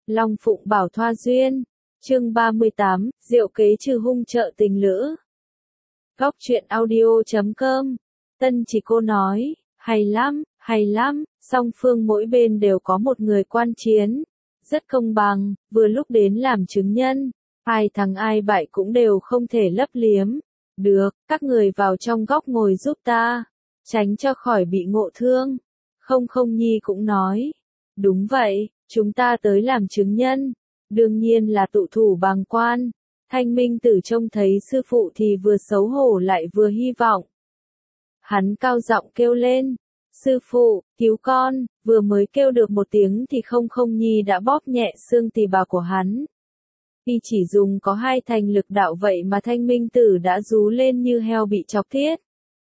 Long Phụng Bảo Thoa Duyên. Chương 38, Diệu kế trừ hung trợ tình lữ. Góc truyện audio.com. Tân Chỉ Cô nói, hay lắm, song phương mỗi bên đều có một người quan chiến. Rất công bằng, vừa lúc đến làm chứng nhân. Ai thắng ai bại cũng đều không thể lấp liếm. Được, các người vào trong góc ngồi giúp ta. Tránh cho khỏi bị ngộ thương. Không Nhi cũng nói. Đúng vậy, chúng ta tới làm chứng nhân. Đương nhiên là tụ thủ bàng quan. Thanh Minh Tử trông thấy sư phụ thì vừa xấu hổ lại vừa hy vọng. Hắn cao giọng kêu lên. Sư phụ, cứu con, vừa mới kêu được một tiếng thì không Nhi đã bóp nhẹ xương tỳ bà của hắn. Y chỉ dùng có 2 thành lực đạo vậy mà Thanh Minh Tử đã rú lên như heo bị chọc tiết.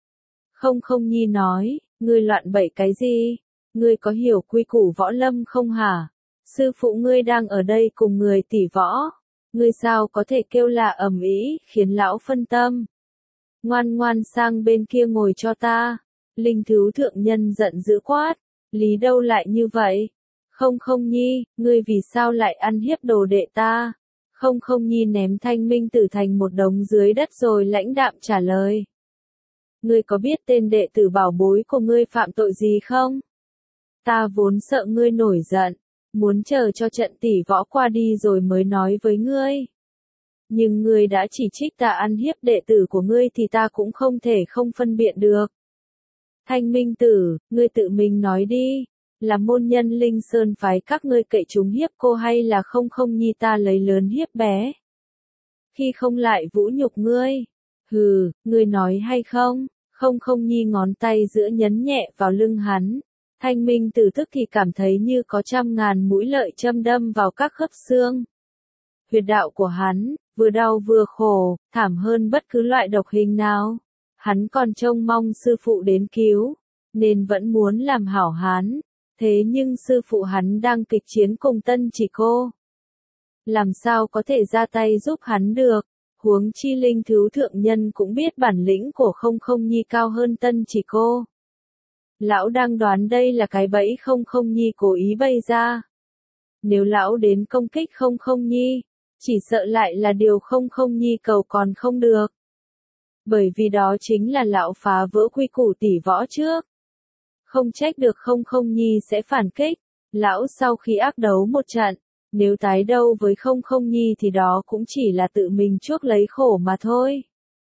Không Nhi nói, ngươi loạn bậy cái gì? Ngươi có hiểu quy củ võ lâm không hả? Sư phụ ngươi đang ở đây cùng người tỷ võ. Ngươi sao có thể kêu là ầm ĩ, khiến lão phân tâm. Ngoan sang bên kia ngồi cho ta. Linh Thứ Thượng Nhân giận dữ quát. Lý đâu lại như vậy? Không Nhi, ngươi vì sao lại ăn hiếp đồ đệ ta? Không Nhi ném Thanh Minh Tử thành một đống dưới đất rồi lãnh đạm trả lời. Ngươi có biết tên đệ tử bảo bối của ngươi phạm tội gì không? Ta vốn sợ ngươi nổi giận, muốn chờ cho trận tỷ võ qua đi rồi mới nói với ngươi. Nhưng ngươi đã chỉ trích ta ăn hiếp đệ tử của ngươi thì ta cũng không thể không phân biện được. Thanh Minh Tử, ngươi tự mình nói đi, là môn nhân Linh Sơn phái các ngươi cậy chúng hiếp cô hay là không Nhi ta lấy lớn hiếp bé? Khi không lại vũ nhục ngươi. Hừ, ngươi nói hay không? Không Nhi ngón tay giữa nhấn nhẹ vào lưng hắn. Thanh Minh Tử tức thì cảm thấy như có 100.000 mũi lợi châm đâm vào các khớp xương. Huyệt đạo của hắn, vừa đau vừa khổ, thảm hơn bất cứ loại độc hình nào. Hắn còn trông mong sư phụ đến cứu, nên vẫn muốn làm hảo hán. Thế nhưng sư phụ hắn đang kịch chiến cùng Tân Chỉ Cô. Làm sao có thể ra tay giúp hắn được? Huống chi Linh Thứ Thượng Nhân cũng biết bản lĩnh của không Nhi cao hơn Tân Chỉ Cô. Lão đang đoán đây là cái bẫy không Nhi cố ý bày ra. Nếu lão đến công kích không Nhi, chỉ sợ lại là điều không Nhi cầu còn không được. Bởi vì đó chính là lão phá vỡ quy củ tỷ võ trước. Không trách được không Nhi sẽ phản kích. Lão sau khi ác đấu một trận, nếu tái đấu với không Nhi thì đó cũng chỉ là tự mình chuốc lấy khổ mà thôi.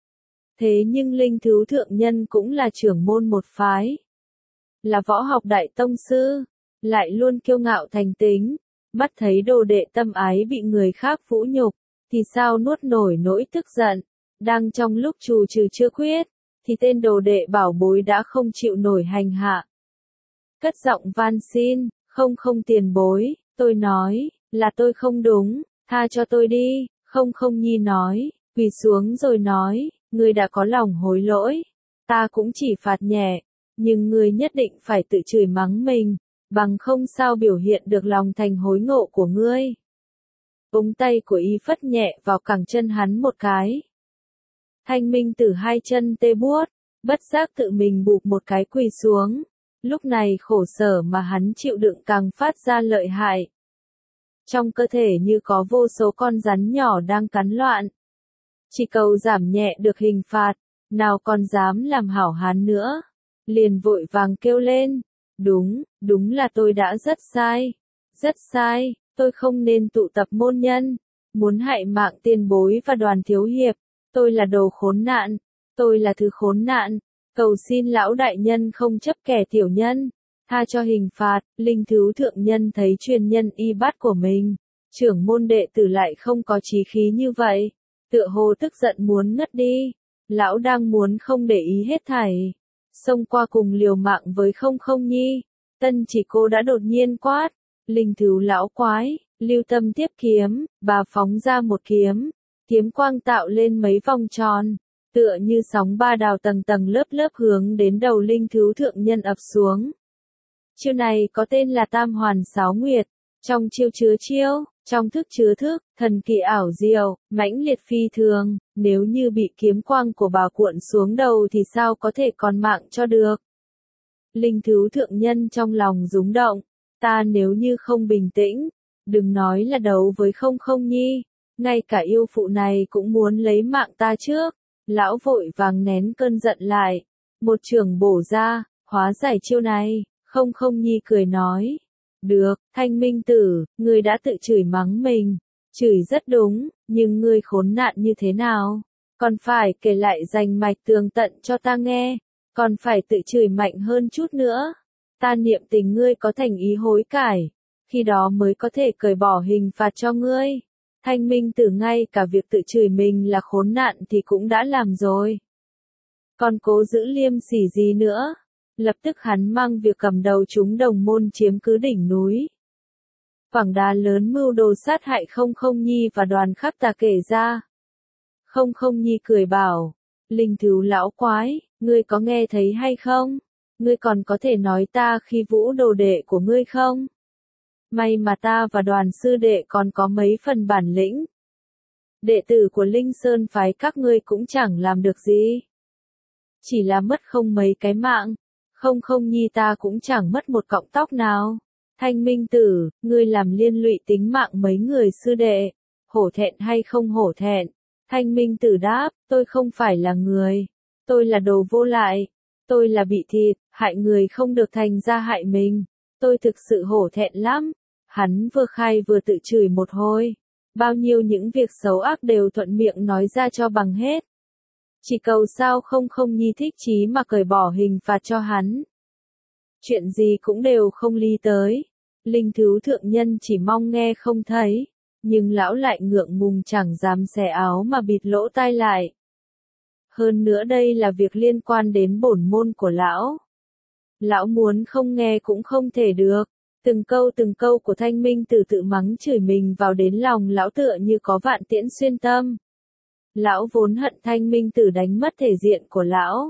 Thế nhưng Linh Thứ Thượng Nhân cũng là trưởng môn một phái. Là võ học đại tông sư, lại luôn kiêu ngạo thành tính, mắt thấy đồ đệ tâm ái bị người khác vũ nhục, thì sao nuốt nổi nỗi tức giận. Đang trong lúc trù trừ chưa quyết, thì tên đồ đệ bảo bối đã không chịu nổi hành hạ. Cất giọng van xin, không tiền bối, tôi nói, là tôi không đúng, tha cho tôi đi. Không Nhi nói, quỳ xuống rồi nói, ngươi đã có lòng hối lỗi, ta cũng chỉ phạt nhẹ. Nhưng ngươi nhất định phải tự chửi mắng mình, bằng không sao biểu hiện được lòng thành hối ngộ của ngươi. Ống tay của y phất nhẹ vào cẳng chân hắn một cái. Thanh Minh Tử 2 chân tê buốt, bất giác tự mình bụp một cái quỳ xuống. Lúc này khổ sở mà hắn chịu đựng càng phát ra lợi hại. Trong cơ thể như có vô số con rắn nhỏ đang cắn loạn. Chỉ cầu giảm nhẹ được hình phạt, nào còn dám làm hảo hán nữa. Liền vội vàng kêu lên. Đúng là tôi đã rất sai, tôi không nên tụ tập môn nhân, muốn hại mạng tiền bối và Đoàn thiếu hiệp, tôi là đồ khốn nạn, tôi là thứ khốn nạn, cầu xin lão đại nhân không chấp kẻ tiểu nhân, tha cho hình phạt. Linh Thứ Thượng Nhân thấy truyền nhân y bát của mình, trưởng môn đệ tử lại không có chí khí như vậy, tựa hồ tức giận muốn ngất đi, lão đang muốn không để ý hết thảy. Xông qua cùng liều mạng với không Nhi, Tân Chỉ Cô đã đột nhiên quát, Linh Thứ lão quái, lưu tâm tiếp kiếm, bà phóng ra một kiếm, kiếm quang tạo lên mấy vòng tròn, tựa như sóng ba đào tầng lớp hướng đến đầu Linh Thứ Thượng Nhân ập xuống. Chiêu này có tên là Tam Hoàn Sáo Nguyệt, trong chiêu chứa chiêu, trong thức chứa thức, thần kỳ ảo diệu, mãnh liệt phi thường, nếu như bị kiếm quang của bà cuộn xuống đầu thì sao có thể còn mạng cho được. Linh Thứ Thượng Nhân trong lòng rúng động, ta nếu như không bình tĩnh, Đừng nói là đấu với không không nhi, ngay cả yêu phụ này cũng muốn lấy mạng ta trước. Lão vội vàng nén cơn giận lại, một chưởng bổ ra, hóa giải chiêu này. Không không nhi cười nói, được, Thanh Minh Tử, ngươi đã tự chửi mắng mình, chửi rất đúng, nhưng ngươi khốn nạn như thế nào? Còn phải kể lại rành mạch tường tận cho ta nghe, còn phải tự chửi mạnh hơn chút nữa. Ta niệm tình ngươi có thành ý hối cải, khi đó mới có thể cởi bỏ hình phạt cho ngươi. Thanh Minh Tử ngay cả việc tự chửi mình là khốn nạn thì cũng đã làm rồi. Còn cố giữ liêm sỉ gì nữa? Lập tức hắn mang việc cầm đầu chúng đồng môn chiếm cứ đỉnh núi. Phẳng đá lớn mưu đồ sát hại không không nhi và đoàn khắc tà kể ra. Không không nhi cười bảo, linh thú lão quái, ngươi có nghe thấy hay không? Ngươi còn có thể nói ta khi vũ đồ đệ của ngươi không? May mà ta và đoàn sư đệ còn có mấy phần bản lĩnh. Đệ tử của Linh Sơn phái các ngươi cũng chẳng làm được gì. Chỉ là mất không mấy cái mạng, không không nhi ta cũng chẳng mất một cọng tóc nào. Thanh Minh Tử, ngươi làm liên lụy tính mạng mấy người sư đệ, hổ thẹn hay không hổ thẹn? Thanh Minh Tử đáp, tôi không phải là người, tôi là đồ vô lại, tôi là bị thịt, hại người không được thành ra hại mình, tôi thực sự hổ thẹn lắm. Hắn vừa khai vừa tự chửi một hồi, bao nhiêu những việc xấu ác đều thuận miệng nói ra cho bằng hết. Chỉ cầu sao không không nhi thích chí mà cởi bỏ hình phạt cho hắn. Chuyện gì cũng đều không lý tới. Linh thú thượng nhân chỉ mong nghe không thấy, nhưng lão lại ngượng ngùng chẳng dám xẻ áo mà bịt lỗ tai lại. Hơn nữa đây là việc liên quan đến bổn môn của lão. Lão muốn không nghe cũng không thể được. Từng câu của Thanh Minh Tử tự mắng chửi mình vào đến lòng lão tựa như có vạn tiễn xuyên tâm. Lão vốn hận Thanh Minh Tử đánh mất thể diện của lão.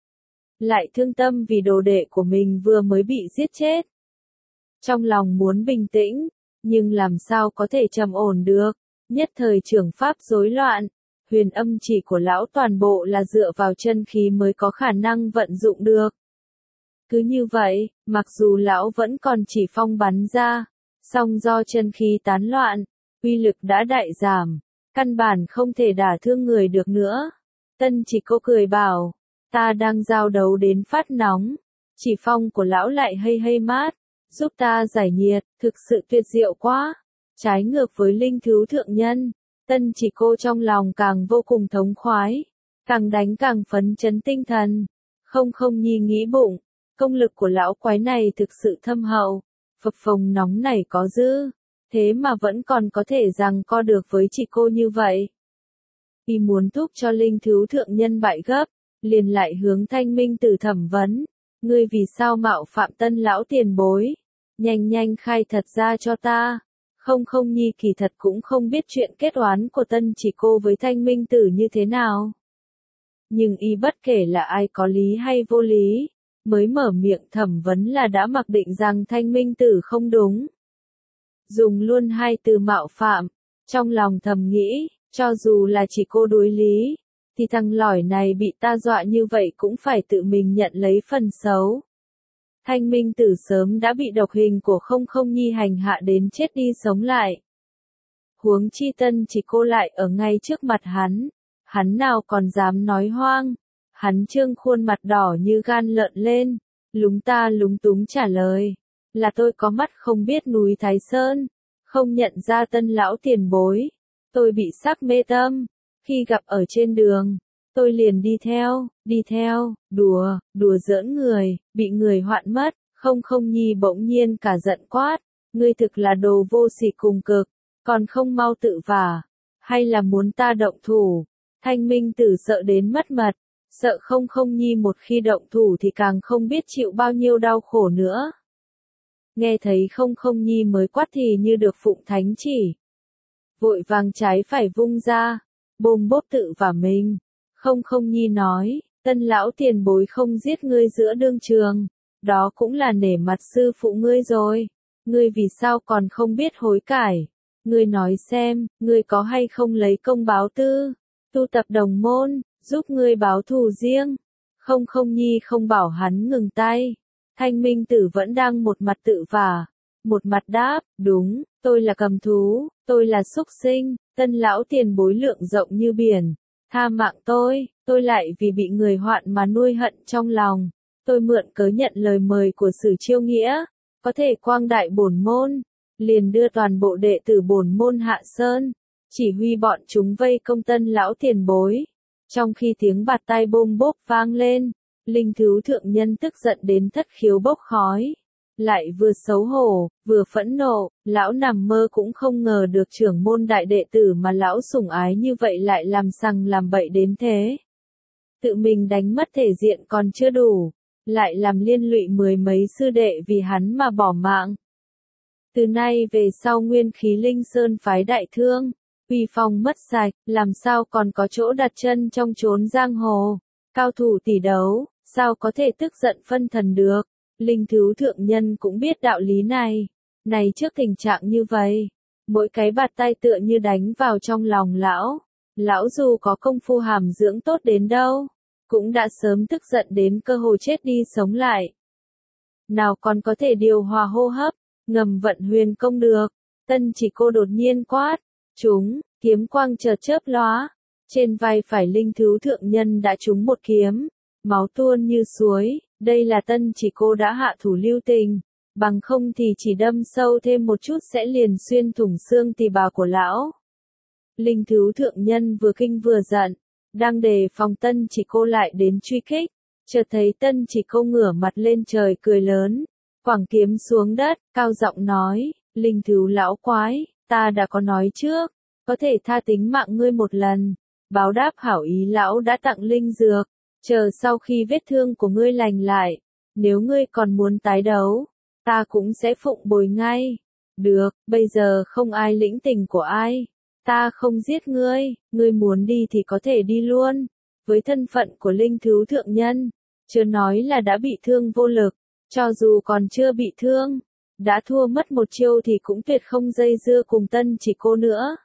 Lại thương tâm vì đồ đệ của mình vừa mới bị giết chết. Trong lòng muốn bình tĩnh, nhưng làm sao có thể trầm ổn được, nhất thời trưởng pháp rối loạn, huyền âm chỉ của lão toàn bộ là dựa vào chân khí mới có khả năng vận dụng được. Cứ như vậy, mặc dù lão vẫn còn chỉ phong bắn ra, song do chân khí tán loạn, uy lực đã đại giảm, căn bản không thể đả thương người được nữa. Tân Chỉ Cô cười bảo, ta đang giao đấu đến phát nóng, chỉ phong của lão lại hay mát, giúp ta giải nhiệt, thực sự tuyệt diệu quá. Trái ngược với linh thú thượng nhân, Tân Chỉ Cô trong lòng càng vô cùng thống khoái, càng đánh càng phấn chấn tinh thần. Không không nhi nghĩ bụng, công lực của lão quái này thực sự thâm hậu, phập phồng nóng này có dư, thế mà vẫn còn có thể rằng co được với Chỉ Cô như vậy. Y muốn thúc cho linh thú thượng nhân bại gấp, liền lại hướng Thanh Minh Tử thẩm vấn, ngươi vì sao mạo phạm Tân lão tiền bối, nhanh khai thật ra cho ta. Không không nhi kỳ thật cũng không biết chuyện kết oán của Tân Chỉ Cô với Thanh Minh Tử như thế nào. Nhưng y bất kể là ai có lý hay vô lý, mới mở miệng thẩm vấn là đã mặc định rằng Thanh Minh Tử không đúng. Dùng luôn hai từ mạo phạm, trong lòng thầm nghĩ, cho dù là Chỉ Cô đối lý, thì thằng lỏi này bị ta dọa như vậy cũng phải tự mình nhận lấy phần xấu. Thanh Minh Tử sớm đã bị độc hình của không không nhi hành hạ đến chết đi sống lại. Huống chi Tân Chỉ Cô lại ở ngay trước mặt hắn nào còn dám nói hoang. Hắn trương khuôn mặt đỏ như gan lợn lên, lúng ta lúng túng trả lời, là tôi có mắt không biết núi Thái Sơn, không nhận ra Tân lão tiền bối, tôi bị sắc mê tâm, khi gặp ở trên đường, tôi liền đi theo, đùa giỡn người, bị người hoạn mất. Không không nhi bỗng nhiên cả giận quát, ngươi thực là đồ vô sỉ cùng cực, còn không mau tự vả, hay là muốn ta động thủ? Thanh Minh Tử sợ đến mất mật, sợ không không nhi một khi động thủ thì càng không biết chịu bao nhiêu đau khổ nữa. Nghe thấy không không nhi mới quát thì như được phụng thánh chỉ. Vội vàng trái phải vung ra, bôm bốp tự vả mình. Không không nhi nói, Tân lão tiền bối không giết ngươi giữa đương trường, đó cũng là nể mặt sư phụ ngươi rồi. Ngươi vì sao còn không biết hối cải? Ngươi nói xem, ngươi có hay không lấy công báo tư, tu tập đồng môn, giúp ngươi báo thù riêng. Không không nhi không bảo hắn ngừng tay. Thanh Minh Tử vẫn đang một mặt tự vả, một mặt đáp, đúng, tôi là cầm thú, tôi là súc sinh, Tân lão tiền bối lượng rộng như biển, tha mạng tôi lại vì bị người hoạn mà nuôi hận trong lòng, tôi mượn cớ nhận lời mời của Sử Chiêu Nghĩa, có thể quang đại bổn môn, liền đưa toàn bộ đệ tử bổn môn hạ sơn, chỉ huy bọn chúng vây công Tân lão tiền bối. Trong khi tiếng bạt tai bôm bốp vang lên, Linh Thứu thượng nhân tức giận đến thất khiếu bốc khói, lại vừa xấu hổ, vừa phẫn nộ, lão nằm mơ cũng không ngờ được trưởng môn đại đệ tử mà lão sủng ái như vậy lại làm sằng làm bậy đến thế. Tự mình đánh mất thể diện còn chưa đủ, lại làm liên lụy mười mấy sư đệ vì hắn mà bỏ mạng. Từ nay về sau nguyên khí Linh Sơn phái đại thương, uy phong mất sạch, làm sao còn có chỗ đặt chân trong chốn giang hồ, cao thủ tỷ đấu, sao có thể tức giận phân thần được. Linh Thứu thượng nhân cũng biết đạo lý này, trước tình trạng như vậy, mỗi cái bạt tay tựa như đánh vào trong lòng lão dù có công phu hàm dưỡng tốt đến đâu, cũng đã sớm tức giận đến cơ hồ chết đi sống lại. Nào còn có thể điều hòa hô hấp, ngầm vận huyền công được. Tân Chỉ Cô đột nhiên quát, trúng, kiếm quang chợt chớp lóa, trên vai phải Linh Thứu thượng nhân đã trúng một kiếm, máu tuôn như suối, đây là Tân Chỉ Cô đã hạ thủ lưu tình, bằng không thì chỉ đâm sâu thêm một chút sẽ liền xuyên thủng xương tỳ bà của lão. Linh Thứu thượng nhân vừa kinh vừa giận, đang đề phòng Tân Chỉ Cô lại đến truy kích, chợt thấy Tân Chỉ Cô ngửa mặt lên trời cười lớn, quẳng kiếm xuống đất, cao giọng nói, Linh Thứu lão quái, ta đã có nói trước, có thể tha tính mạng ngươi một lần, báo đáp hảo ý lão đã tặng linh dược, chờ sau khi vết thương của ngươi lành lại, nếu ngươi còn muốn tái đấu, ta cũng sẽ phụng bồi ngay. Được, bây giờ không ai lĩnh tình của ai, ta không giết ngươi muốn đi thì có thể đi luôn. Với thân phận của Linh Thứu thượng nhân, chưa nói là đã bị thương vô lực, cho dù còn chưa bị thương, đã thua mất một chiêu thì cũng tuyệt không dây dưa cùng Tân Chỉ Cô nữa.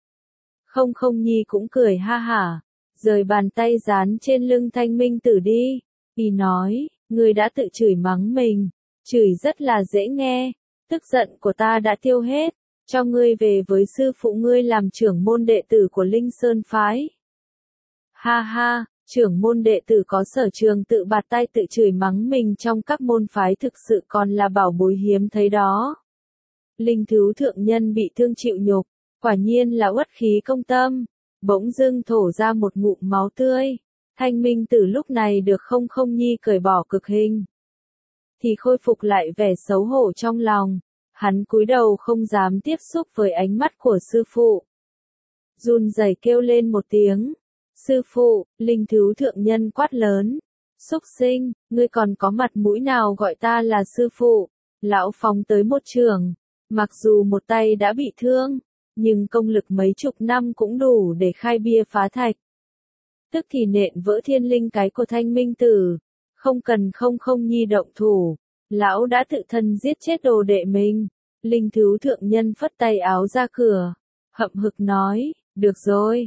Không Nhi cũng cười ha hả, rời bàn tay dán trên lưng Thanh Minh Tử đi, y nói, ngươi đã tự chửi mắng mình, chửi rất là dễ nghe, tức giận của ta đã tiêu hết, cho ngươi về với sư phụ ngươi làm trưởng môn đệ tử của Linh Sơn phái. Ha ha, trưởng môn đệ tử có sở trường tự bạt tay tự chửi mắng mình trong các môn phái thực sự còn là bảo bối hiếm thấy đó. Linh Thứu thượng nhân bị thương chịu nhục, quả nhiên là uất khí công tâm, bỗng dưng thổ ra một ngụm máu tươi. Thanh Minh Tử lúc này được Không Nhi cởi bỏ cực hình, thì khôi phục lại vẻ xấu hổ trong lòng, hắn cúi đầu không dám tiếp xúc với ánh mắt của sư phụ. Run rẩy kêu lên một tiếng, sư phụ, Linh Thứu thượng nhân quát lớn, xúc sinh, ngươi còn có mặt mũi nào gọi ta là sư phụ. Lão phóng tới một trường, mặc dù một tay đã bị thương, nhưng công lực mấy chục năm cũng đủ để khai bia phá thạch. Tức thì nện vỡ thiên linh cái của Thanh Minh Tử, không cần Không Nhi động thủ, lão đã tự thân giết chết đồ đệ mình. Linh Thứu thượng nhân phất tay áo ra cửa, hậm hực nói, được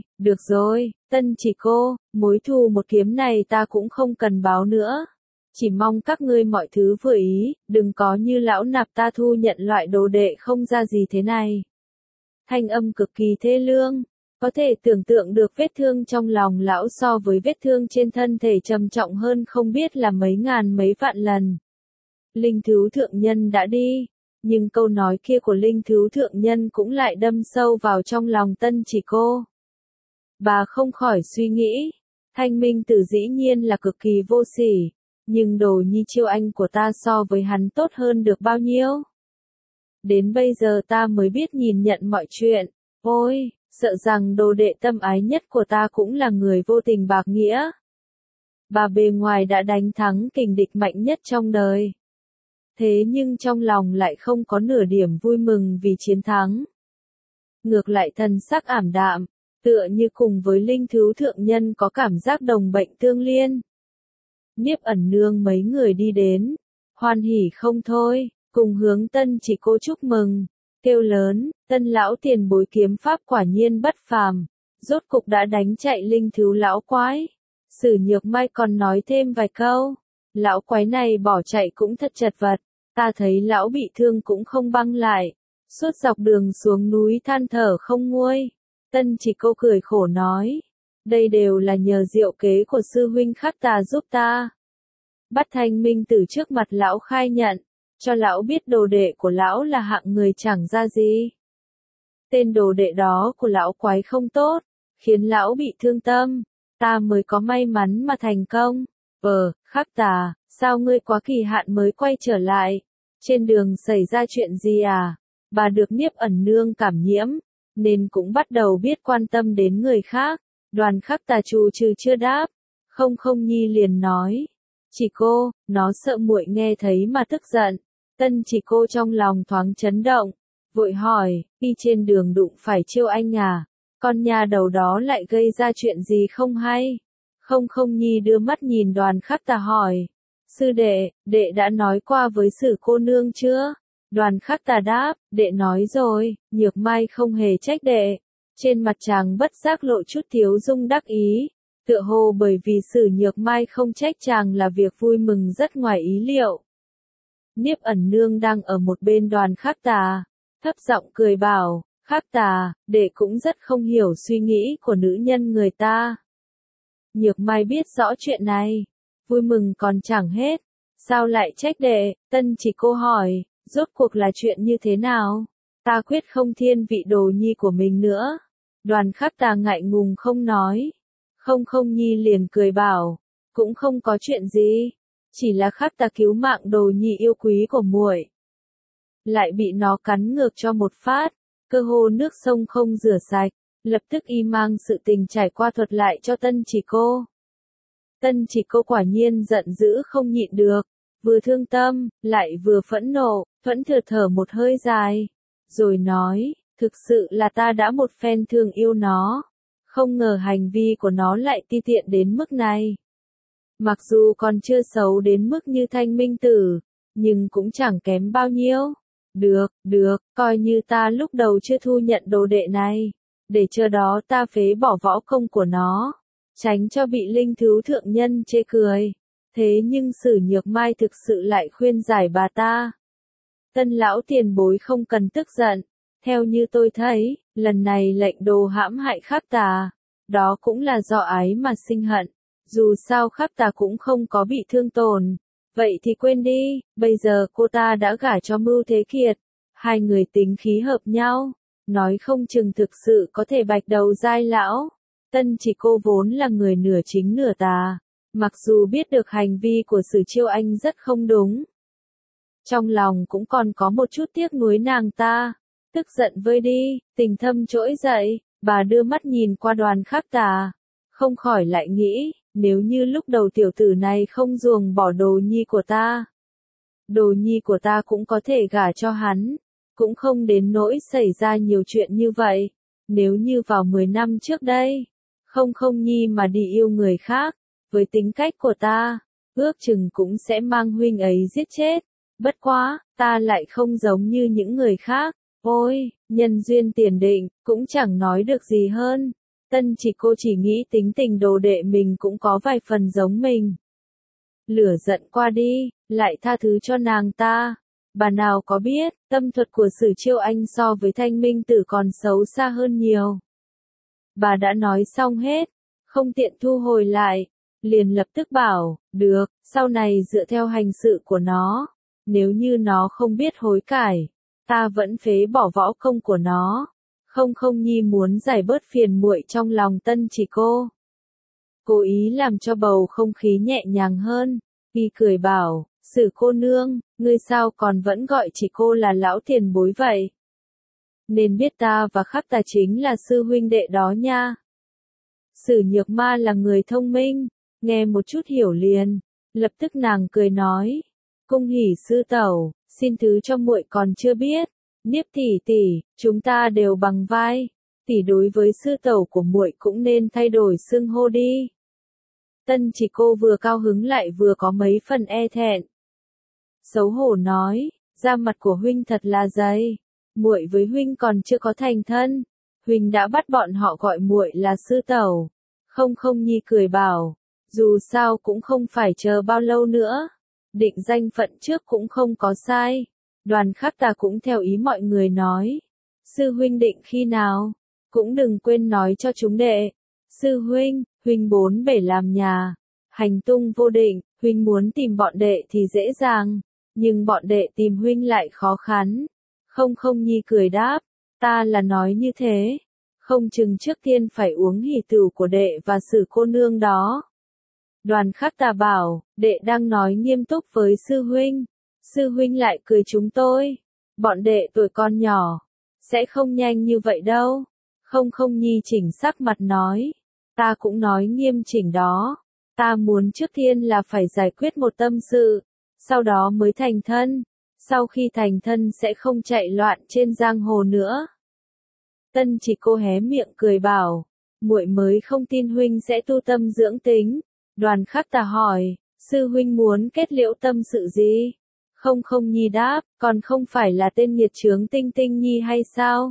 rồi, Tân Chỉ Cô, mối thù một kiếm này ta cũng không cần báo nữa. Chỉ mong các ngươi mọi thứ vừa ý, đừng có như lão nạp ta thu nhận loại đồ đệ không ra gì thế này. Thanh âm cực kỳ thê lương, có thể tưởng tượng được vết thương trong lòng lão so với vết thương trên thân thể trầm trọng hơn không biết là mấy ngàn mấy vạn lần. Linh Thứu thượng nhân đã đi, nhưng câu nói kia của Linh Thứu thượng nhân cũng lại đâm sâu vào trong lòng Tân Chỉ Cô. Bà không khỏi suy nghĩ, Thanh Minh Tử dĩ nhiên là cực kỳ vô sỉ, nhưng đồ nhi chiêu anh của ta so với hắn tốt hơn được bao nhiêu? Đến bây giờ ta mới biết nhìn nhận mọi chuyện, ôi, sợ rằng đồ đệ tâm ái nhất của ta cũng là người vô tình bạc nghĩa. Bà bề ngoài đã đánh thắng kình địch mạnh nhất trong đời. Thế nhưng trong lòng lại không có nửa điểm vui mừng vì chiến thắng. Ngược lại thần sắc ảm đạm, tựa như cùng với Linh Thứu thượng nhân có cảm giác đồng bệnh tương liên. Nhiếp Ẩn Nương mấy người đi đến, hoan hỉ không thôi, cùng hướng Tân Chỉ Cô chúc mừng, kêu lớn, Tân lão tiền bối kiếm pháp quả nhiên bất phàm, rốt cục đã đánh chạy Linh Thứu lão quái. Sử Nhược Mai còn nói thêm vài câu, lão quái này bỏ chạy cũng thật chật vật, Ta thấy lão bị thương cũng không băng lại. Suốt dọc đường xuống núi than thở không nguôi. Tân Chỉ Cô cười khổ nói. Đây đều là nhờ diệu kế của sư huynh Khắc Tà giúp ta. Bắt Thanh Minh Tử trước mặt lão khai nhận. Cho lão biết đồ đệ của lão là hạng người chẳng ra gì. Tên đồ đệ đó của lão quái không tốt. Khiến lão bị thương tâm. Ta mới có may mắn mà thành công. Khắc Tà, sao ngươi quá kỳ hạn mới quay trở lại? Trên đường xảy ra chuyện gì à? Bà được Niếp Ẩn Nương cảm nhiễm, nên cũng bắt đầu biết quan tâm đến người khác. Đoàn Khắc Tà trù trừ chưa đáp. Không Nhi liền nói. Chỉ cô, nó sợ muội nghe thấy mà tức giận. Tân Chỉ Cô trong lòng thoáng chấn động. Vội hỏi, đi trên đường đụng phải Chiêu Anh à? Con nhà đầu đó lại gây ra chuyện gì không hay? Không Nhi đưa mắt nhìn Đoàn Khắc Tà hỏi. Sư đệ, đệ đã nói qua với Sử cô nương chưa? Đoàn Khắc Tà đáp, đệ nói rồi, Nhược Mai không hề trách đệ. Trên mặt chàng bất giác lộ chút thiếu dung đắc ý. Tựa hồ bởi vì Sử Nhược Mai không trách chàng là việc vui mừng rất ngoài ý liệu. Niếp Ẩn Nương đang ở một bên Đoàn Khắc Tà. Thấp giọng cười bảo, Khắc Tà, đệ cũng rất không hiểu suy nghĩ của nữ nhân người ta. Nhược Mai biết rõ chuyện này. Vui mừng còn chẳng hết. Sao lại trách đệ? Tân Chỉ Cô hỏi, rốt cuộc là chuyện như thế nào? Ta quyết không thiên vị đồ nhi của mình nữa. Đoàn Khắc Tà ngại ngùng không nói. Không Nhi liền cười bảo, cũng không có chuyện gì. Chỉ là Khắc Tà cứu mạng đồ nhi yêu quý của muội, lại bị nó cắn ngược cho một phát. Cơ hồ nước sông không rửa sạch. Lập tức y mang sự tình trải qua thuật lại cho Tân Chỉ Cô. Tân Chỉ Cô quả nhiên giận dữ không nhịn được. Vừa thương tâm, lại vừa phẫn nộ, Thuẫn thở một hơi dài. Rồi nói, thực sự là ta đã một phen thương yêu nó. Không ngờ hành vi của nó lại ti tiện đến mức này. Mặc dù còn chưa xấu đến mức như Thanh Minh Tử, nhưng cũng chẳng kém bao nhiêu. Được, coi như ta lúc đầu chưa thu nhận đồ đệ này. Để chờ đó ta phế bỏ võ công của nó. Tránh cho bị linh thú thượng nhân chê cười. Thế nhưng Sử Nhược Mai thực sự lại khuyên giải bà ta. Tân lão tiền bối không cần tức giận. Theo như tôi thấy, lần này lệnh đồ hãm hại Khắc Tà. Đó cũng là do ái mà sinh hận. Dù sao Khắc Tà cũng không có bị thương tổn. Vậy thì quên đi, bây giờ cô ta đã gả cho Mưu Thế Kiệt. Hai người tính khí hợp nhau. Nói không chừng thực sự có thể bạch đầu giai lão. Tân Chỉ Cô vốn là người nửa chính nửa tà. Mặc dù biết được hành vi của Sử Chiêu Anh rất không đúng. Trong lòng cũng còn có một chút tiếc nuối nàng ta. Tức giận vơi đi, tình thâm trỗi dậy, bà đưa mắt nhìn qua Đoàn Khắc Tà. Không khỏi lại nghĩ, nếu như lúc đầu tiểu tử này không ruồng bỏ đồ nhi của ta. Đồ nhi của ta cũng có thể gả cho hắn. Cũng không đến nỗi xảy ra nhiều chuyện như vậy. Nếu như vào 10 năm trước đây, không Nhi mà đi yêu người khác, với tính cách của ta, ước chừng cũng sẽ mang huynh ấy giết chết. Bất quá, ta lại không giống như những người khác. Ôi, nhân duyên tiền định, cũng chẳng nói được gì hơn. Tân Chỉ Cô chỉ nghĩ tính tình đồ đệ mình cũng có vài phần giống mình. Lửa giận qua đi, lại tha thứ cho nàng ta. Bà nào có biết, tâm thuật của Sử Chiêu Anh so với Thanh Minh Tử còn xấu xa hơn nhiều. Bà đã nói xong hết, không tiện thu hồi lại, liền lập tức bảo, được, sau này dựa theo hành sự của nó, nếu như nó không biết hối cải, ta vẫn phế bỏ võ công của nó. Không Nhi muốn giải bớt phiền muội trong lòng Tân Chỉ Cô. Cố ý làm cho bầu không khí nhẹ nhàng hơn, y cười bảo, Sử cô nương, ngươi sao còn vẫn gọi Chỉ Cô là lão tiền bối vậy? Nên biết ta và Khắc Tà chính là sư huynh đệ đó nha. Sử Nhược Mai là người thông minh, nghe một chút hiểu liền, lập tức nàng cười nói, cung hỉ sư tẩu, xin thứ cho muội còn chưa biết, Niếp tỷ, chúng ta đều bằng vai, tỷ đối với sư tẩu của muội cũng nên thay đổi xưng hô đi. Tân Chỉ Cô vừa cao hứng lại vừa có mấy phần e thẹn. Xấu hổ nói, da mặt của huynh thật là dày, muội với huynh còn chưa có thành thân, huynh đã bắt bọn họ gọi muội là sư tẩu. Không Nhi cười bảo, dù sao cũng không phải chờ bao lâu nữa. định danh phận trước cũng không có sai. Đoàn Khắc Tà cũng theo ý mọi người nói. Sư huynh định khi nào? Cũng đừng quên nói cho chúng đệ. Sư huynh, huynh bốn bể làm nhà. Hành tung vô định, huynh muốn tìm bọn đệ thì dễ dàng. Nhưng bọn đệ tìm huynh lại khó khăn. Không không nhi cười đáp. Ta là nói như thế. Không chừng trước tiên phải uống hỷ tửu của đệ và Sử cô nương đó. Đoàn Khắc Tà bảo, đệ đang nói nghiêm túc với sư huynh. Sư huynh lại cười chúng tôi. Bọn đệ tuổi con nhỏ. Sẽ không nhanh như vậy đâu. Không không nhi chỉnh sắc mặt nói. Ta cũng nói nghiêm chỉnh đó. Ta muốn trước tiên là phải giải quyết một tâm sự. Sau đó mới thành thân. Sau khi thành thân sẽ không chạy loạn trên giang hồ nữa. Tân Chỉ Cô hé miệng cười bảo. Muội mới không tin huynh sẽ tu tâm dưỡng tính. Đoàn Khắc Tà hỏi. Sư huynh muốn kết liễu tâm sự gì? Không không nhi đáp, còn không phải là tên nghiệt chướng Tinh Tinh nhi hay sao?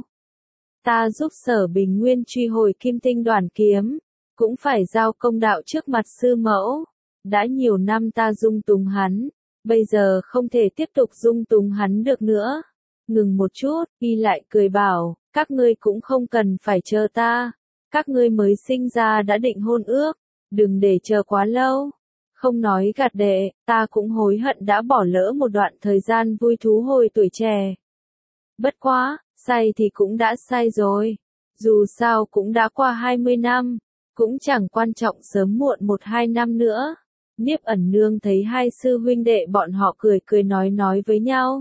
Ta giúp Sở Bình Nguyên truy hồi Kim Tinh Đoàn kiếm, cũng phải giao công đạo trước mặt sư mẫu. Đã nhiều năm ta dung túng hắn, bây giờ không thể tiếp tục dung túng hắn được nữa. Ngừng một chút, y lại cười bảo, các ngươi cũng không cần phải chờ ta. Các ngươi mới sinh ra đã định hôn ước, đừng để chờ quá lâu. Không nói gạt đệ, ta cũng hối hận đã bỏ lỡ một đoạn thời gian vui thú hồi tuổi trẻ. Bất quá, say thì cũng đã say rồi. Dù sao cũng đã qua 20 năm, cũng chẳng quan trọng sớm muộn 1-2 năm nữa. Niếp Ẩn Nương thấy hai sư huynh đệ bọn họ cười cười nói với nhau.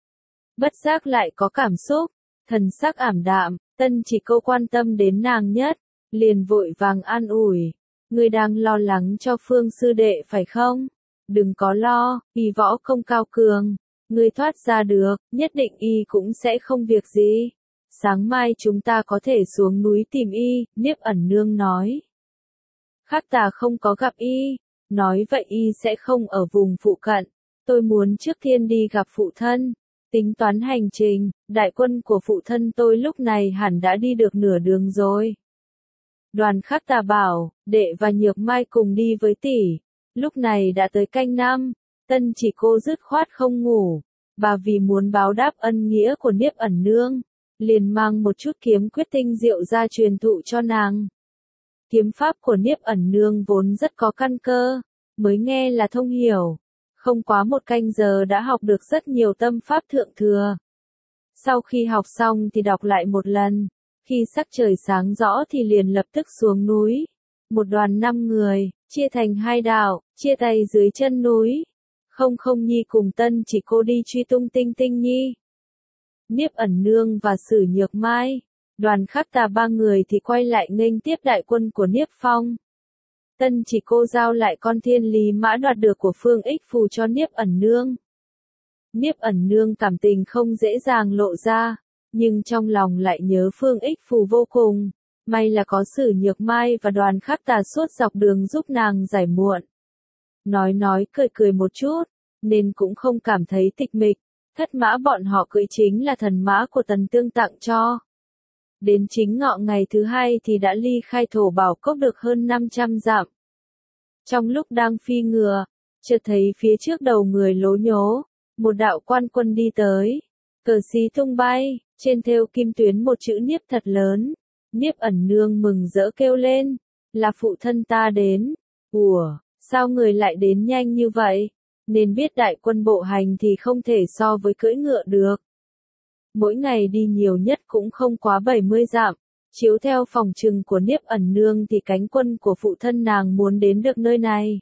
Bất giác lại có cảm xúc, thần sắc ảm đạm, Tân Chỉ Cô quan tâm đến nàng nhất, liền vội vàng an ủi. Ngươi đang lo lắng cho Phương sư đệ phải không? Đừng có lo, y võ công cao cường. Ngươi thoát ra được, nhất định y cũng sẽ không việc gì. Sáng mai chúng ta có thể xuống núi tìm y, Niếp Ẩn Nương nói. Khắc Tà không có gặp y, nói vậy y sẽ không ở vùng phụ cận. Tôi muốn trước tiên đi gặp phụ thân. Tính toán hành trình, đại quân của phụ thân tôi lúc này hẳn đã đi được nửa đường rồi. Đoàn Khắc Tà bảo, đệ và Nhược Mai cùng đi với tỷ. Lúc này đã tới canh năm, Tân Chỉ Cô dứt khoát không ngủ. Bà vì muốn báo đáp ân nghĩa của Niếp Ẩn Nương, liền mang một chút kiếm quyết tinh diệu ra truyền thụ cho nàng. Kiếm pháp của Niếp Ẩn Nương vốn rất có căn cơ, mới nghe là thông hiểu. Không quá một canh giờ đã học được rất nhiều tâm pháp thượng thừa. Sau khi học xong thì đọc lại một lần. Khi sắc trời sáng rõ thì liền lập tức xuống núi. Một đoàn 5 người, chia thành 2 đạo, chia tay dưới chân núi. Không không nhi cùng Tân Chỉ Cô đi truy tung Tinh Tinh nhi. Niếp Ẩn Nương và Sử Nhược Mai. Đoàn Khắc Tà 3 người thì quay lại nghênh tiếp đại quân của Niếp Phong. Tân Chỉ Cô giao lại con thiên lý mã đoạt được của Phương Ích Phù cho Niếp Ẩn Nương. Niếp Ẩn Nương cảm tình không dễ dàng lộ ra, nhưng trong lòng lại nhớ Phương Ích Phù vô cùng. May là có Sử Nhược Mai và Đoàn Khắc Tà suốt dọc đường giúp nàng giải muộn. Nói cười một chút, nên cũng không cảm thấy tịch mịch. Thất mã bọn họ cưỡi chính là thần mã của Tần Tương tặng cho. Đến chính ngọ ngày thứ 2 thì đã ly khai Thổ Bảo Cốc được hơn 500 dặm. Trong lúc đang phi ngựa, chợt thấy phía trước đầu người lố nhố, một đạo quan quân đi tới. Cờ xí tung bay, trên thêu kim tuyến một chữ Niếp thật lớn. Niếp Ẩn Nương mừng rỡ kêu lên, là phụ thân ta đến. Ủa, sao người lại đến nhanh như vậy? Nên biết đại quân bộ hành thì không thể so với cưỡi ngựa được. Mỗi ngày đi nhiều nhất cũng không quá 70 dặm. Chiếu theo phòng trừng của Niếp Ẩn Nương thì cánh quân của phụ thân nàng muốn đến được nơi này.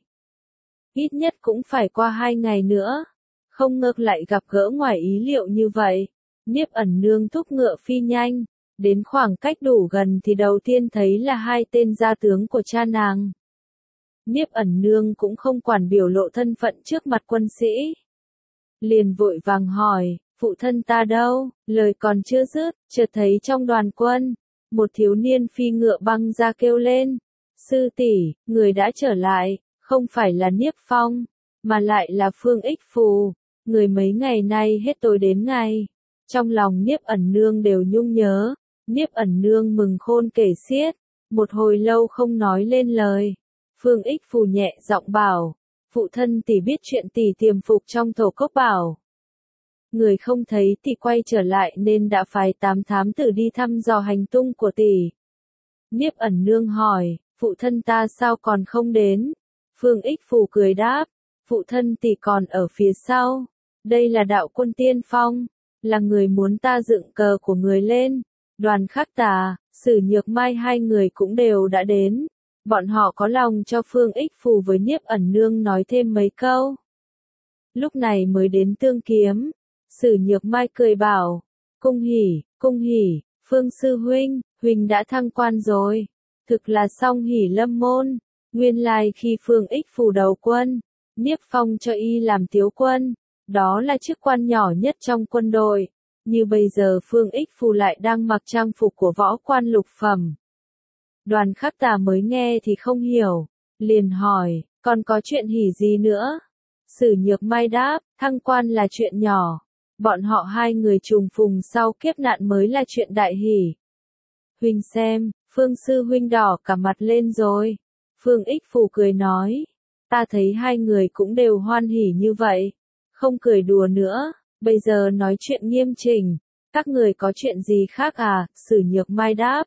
Ít nhất cũng phải qua 2 ngày nữa. Không ngờ lại gặp gỡ ngoài ý liệu như vậy. Niếp Ẩn Nương thúc ngựa phi nhanh. Đến khoảng cách đủ gần thì đầu tiên thấy là 2 tên gia tướng của cha nàng. Niếp Ẩn Nương cũng không quản biểu lộ thân phận trước mặt quân sĩ. Liền vội vàng hỏi, phụ thân ta đâu? Lời còn chưa dứt, chợt thấy trong đoàn quân, một thiếu niên phi ngựa băng ra kêu lên. Sư tỷ, người đã trở lại, không phải là Niếp Phong, mà lại là Phương Ích Phù. Người mấy ngày nay hết tối đến ngày. Trong lòng Niếp Ẩn Nương đều nhung nhớ. Niếp Ẩn Nương mừng khôn kể xiết. Một hồi lâu không nói lên lời. Phương Ích Phù nhẹ giọng bảo. phụ thân tỷ biết chuyện tỷ tiềm phục trong Thổ Cốc Bảo. Người không thấy tỷ quay trở lại nên đã phái 8 thám tử đi thăm dò hành tung của tỷ. Niếp Ẩn Nương hỏi, phụ thân ta sao còn không đến? Phương Ích Phù cười đáp, phụ thân tỷ còn ở phía sau. Đây là đạo quân tiên phong, là người muốn ta dựng cờ của người lên. Đoàn Khắc Tà, Sử Nhược Mai hai người cũng đều đã đến. Bọn họ có lòng cho Phương Ích Phù với Niếp Ẩn Nương nói thêm mấy câu. Lúc này mới đến Tương Kiếm. Sử Nhược Mai cười bảo, cung hỉ, Phương sư huynh, huynh đã thăng quan rồi. Thực là song hỉ lâm môn. Nguyên lai khi Phương Ích Phù đầu quân, Niếp Phong cho y làm tiếu quân. Đó là chức quan nhỏ nhất trong quân đội. Như bây giờ Phương Ích Phù lại đang mặc trang phục của võ quan lục phẩm. Đoàn Khắc Tà mới nghe thì không hiểu, liền hỏi, còn có chuyện hỉ gì nữa? Sử Nhược Mai đáp, thăng quan là chuyện nhỏ. Bọn họ hai người trùng phùng sau kiếp nạn mới là chuyện đại hỉ. Huynh xem, Phương sư huynh đỏ cả mặt lên rồi. Phương Ích Phù cười nói, ta thấy hai người cũng đều hoan hỉ như vậy. Không cười đùa nữa, bây giờ nói chuyện nghiêm chỉnh. Các người có chuyện gì khác à? Sử Nhược Mai đáp.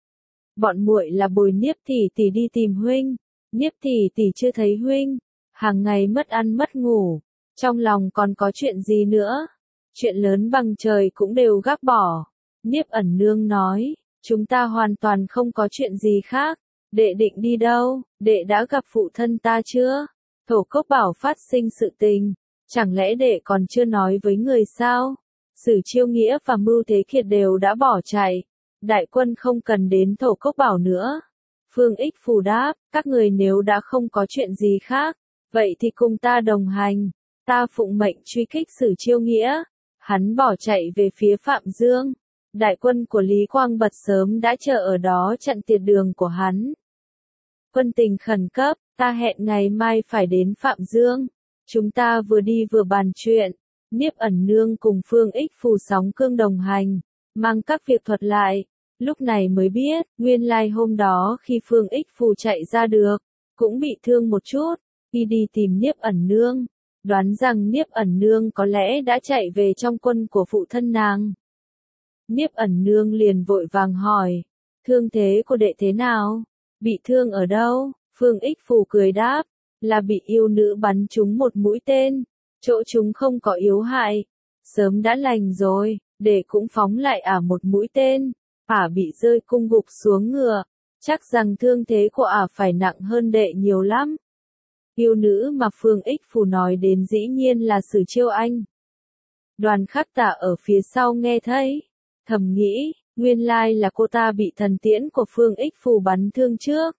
Bọn muội là bồi Niếp tỷ tỷ đi tìm huynh. Niếp tỷ tỷ chưa thấy huynh, hàng ngày mất ăn mất ngủ. Trong lòng còn có chuyện gì nữa? Chuyện lớn bằng trời cũng đều gác bỏ. Niếp Ẩn Nương nói, chúng ta hoàn toàn không có chuyện gì khác. Đệ định đi đâu? Đệ đã gặp phụ thân ta chưa? Thổ Cốc Bảo phát sinh sự tình. Chẳng lẽ đệ còn chưa nói với người sao? Sử Chiêu Nghĩa và Mưu Thế Kiệt đều đã bỏ chạy. Đại quân không cần đến Thổ Cốc Bảo nữa. Phương Ích Phù đáp, các người nếu đã không có chuyện gì khác, vậy thì cùng ta đồng hành. Ta phụng mệnh truy kích Sử Chiêu Nghĩa. Hắn bỏ chạy về phía Phạm Dương. Đại quân của Lý Quang Bật sớm đã chờ ở đó chặn tiệt đường của hắn. Quân tình khẩn cấp, ta hẹn ngày mai phải đến Phạm Dương. Chúng ta vừa đi vừa bàn chuyện. Niếp Ẩn Nương cùng Phương Ích Phù sóng cương đồng hành, mang các việc thuật lại. Lúc này mới biết, nguyên lai hôm đó khi Phương Ích Phù chạy ra được, cũng bị thương một chút, khi đi tìm Niếp Ẩn Nương. Đoán rằng Niếp Ẩn Nương có lẽ đã chạy về trong quân của phụ thân nàng. Niếp Ẩn Nương liền vội vàng hỏi, thương thế của đệ thế nào? Bị thương ở đâu? Phương Ích Phù cười đáp, là bị yêu nữ bắn trúng một mũi tên, chỗ chúng không có yếu hại, sớm đã lành rồi, đệ cũng phóng lại một mũi tên, bị rơi cung gục xuống ngựa, chắc rằng thương thế của phải nặng hơn đệ nhiều lắm. Yêu nữ mà Phương Ích Phù nói đến dĩ nhiên là Sử Chiêu Anh. Đoàn Khắc Tà ở phía sau nghe thấy, thầm nghĩ, nguyên lai là cô ta bị thần tiễn của Phương Ích Phù bắn thương trước.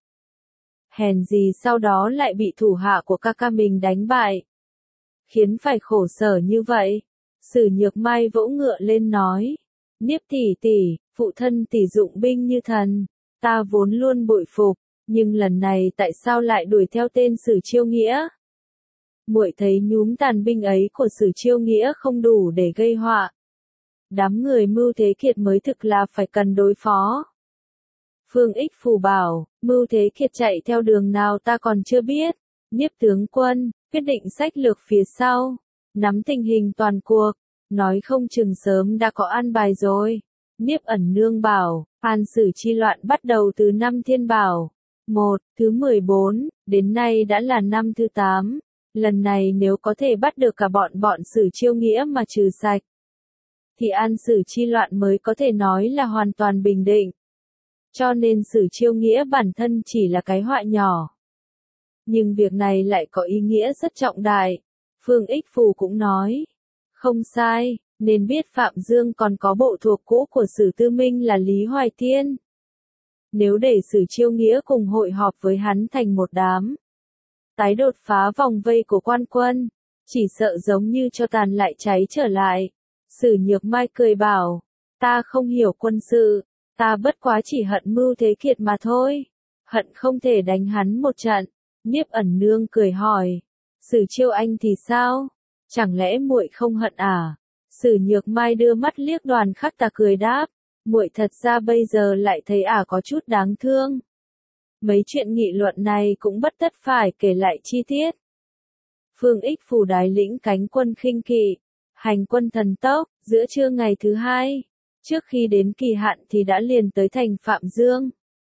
Hèn gì sau đó lại bị thủ hạ của ca ca mình đánh bại, khiến phải khổ sở như vậy. Sử Nhược Mai vỗ ngựa lên nói, Niếp tỷ tỷ, phụ thân tỷ dụng binh như thần, ta vốn luôn bội phục, nhưng lần này tại sao lại đuổi theo tên Sử Chiêu Nghĩa? Muội thấy nhúm tàn binh ấy của Sử Chiêu Nghĩa không đủ để gây họa. Đám người Mưu Thế Kiệt mới thực là phải cần đối phó. Phương Ích Phù bảo, Mưu Thế Kiệt chạy theo đường nào ta còn chưa biết. Niếp tướng quân, quyết định sách lược phía sau, nắm tình hình toàn cuộc, nói không chừng sớm đã có an bài rồi. Niếp Ẩn Nương bảo, An Sử chi loạn bắt đầu từ năm Thiên Bảo. Thứ 14, đến nay đã là năm thứ 8. Lần này nếu có thể bắt được cả bọn Sử Chiêu Nghĩa mà trừ sạch, thì An Sử chi loạn mới có thể nói là hoàn toàn bình định. Cho nên Sử Chiêu Nghĩa bản thân chỉ là cái họa nhỏ. Nhưng việc này lại có ý nghĩa rất trọng đại. Phương Ích Phù cũng nói, không sai, nên biết Phạm Dương còn có bộ thuộc cũ của Sử Tư Minh là Lý Hoài Thiên. Nếu để Sử Chiêu Nghĩa cùng hội họp với hắn thành một đám, tái đột phá vòng vây của quan quân, chỉ sợ giống như cho tàn lại cháy trở lại. Sử Nhược Mai cười bảo, ta không hiểu quân sự, ta bất quá chỉ hận Mưu Thế Kiệt mà thôi, hận không thể đánh hắn một trận. Niếp Ẩn Nương cười hỏi, Sử Chiêu Anh thì sao? Chẳng lẽ muội không hận à? Sử Nhược Mai đưa mắt liếc Đoàn Khắc Tà cười đáp, muội thật ra bây giờ lại thấy có chút đáng thương. Mấy chuyện nghị luận này cũng bất tất phải kể lại chi tiết. Phương Ích Phù đái lĩnh cánh quân khinh kỵ, hành quân thần tốc, giữa trưa ngày thứ hai, trước khi đến kỳ hạn thì đã liền tới thành Phạm Dương.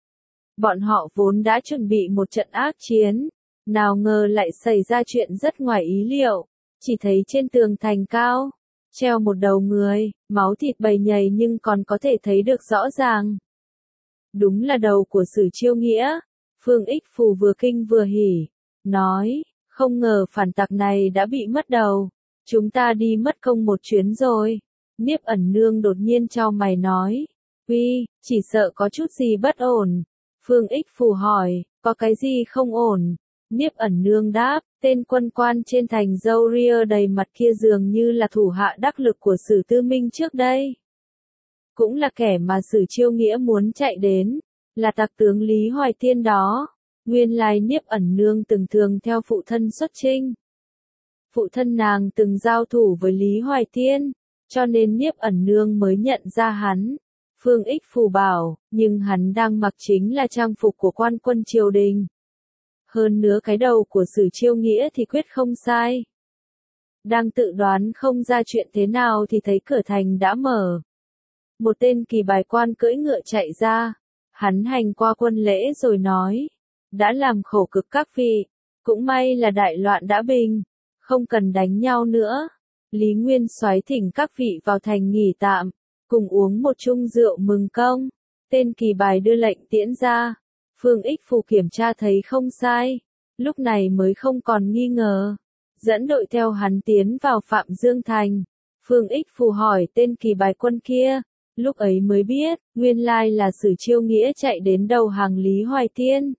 Bọn họ vốn đã chuẩn bị một trận ác chiến, nào ngờ lại xảy ra chuyện rất ngoài ý liệu, chỉ thấy trên tường thành cao, treo một đầu người, máu thịt bầy nhầy nhưng còn có thể thấy được rõ ràng. Đúng là đầu của Sử Chiêu Nghĩa. Phương Ích Phù vừa kinh vừa hỉ, nói, không ngờ phản tặc này đã bị mất đầu, chúng ta đi mất công một chuyến rồi. Niếp Ẩn Nương đột nhiên chau mày nói, Uy, chỉ sợ có chút gì bất ổn. Phương Ích Phù hỏi, có cái gì không ổn? Niếp Ẩn Nương đáp, tên quân quan trên thành râu ria đầy mặt kia dường như là thủ hạ đắc lực của Sử Tư Minh trước đây. Cũng là kẻ mà Sử Chiêu Nghĩa muốn chạy đến, là tặc tướng Lý Hoài Thiên đó. Nguyên lai Niếp Ẩn Nương từng thường theo phụ thân xuất chinh. Phụ thân nàng từng giao thủ với Lý Hoài Thiên, cho nên Niếp Ẩn Nương mới nhận ra hắn. Phương Ích Phù bảo, nhưng hắn đang mặc chính là trang phục của quan quân triều đình. Hơn nữa cái đầu của Sử Chiêu Nghĩa thì quyết không sai. Đang tự đoán không ra chuyện thế nào thì thấy cửa thành đã mở. Một tên kỳ bài quan cưỡi ngựa chạy ra. Hắn hành qua quân lễ rồi nói, đã làm khổ cực các vị, cũng may là đại loạn đã bình, không cần đánh nhau nữa. Lý Nguyên Soái thỉnh các vị vào thành nghỉ tạm, cùng uống một chung rượu mừng công. Tên kỳ bài đưa lệnh tiễn ra. Phương Ích Phù kiểm tra thấy không sai, lúc này mới không còn nghi ngờ, dẫn đội theo hắn tiến vào Phạm Dương thành. Phương Ích Phù hỏi tên kỳ bài quân kia, lúc ấy mới biết, nguyên lai là Sử Chiêu Nghĩa chạy đến đầu hàng Lý Hoài Thiên.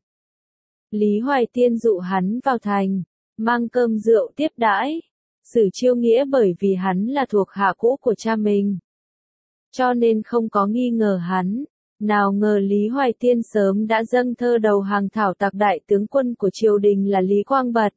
Lý Hoài Thiên dụ hắn vào thành, mang cơm rượu tiếp đãi. Sử Chiêu Nghĩa bởi vì hắn là thuộc hạ cũ của cha mình, cho nên không có nghi ngờ hắn. Nào ngờ Lý Hoài Thiên sớm đã dâng thơ đầu hàng thảo tặc đại tướng quân của triều đình là Lý Quang Bật.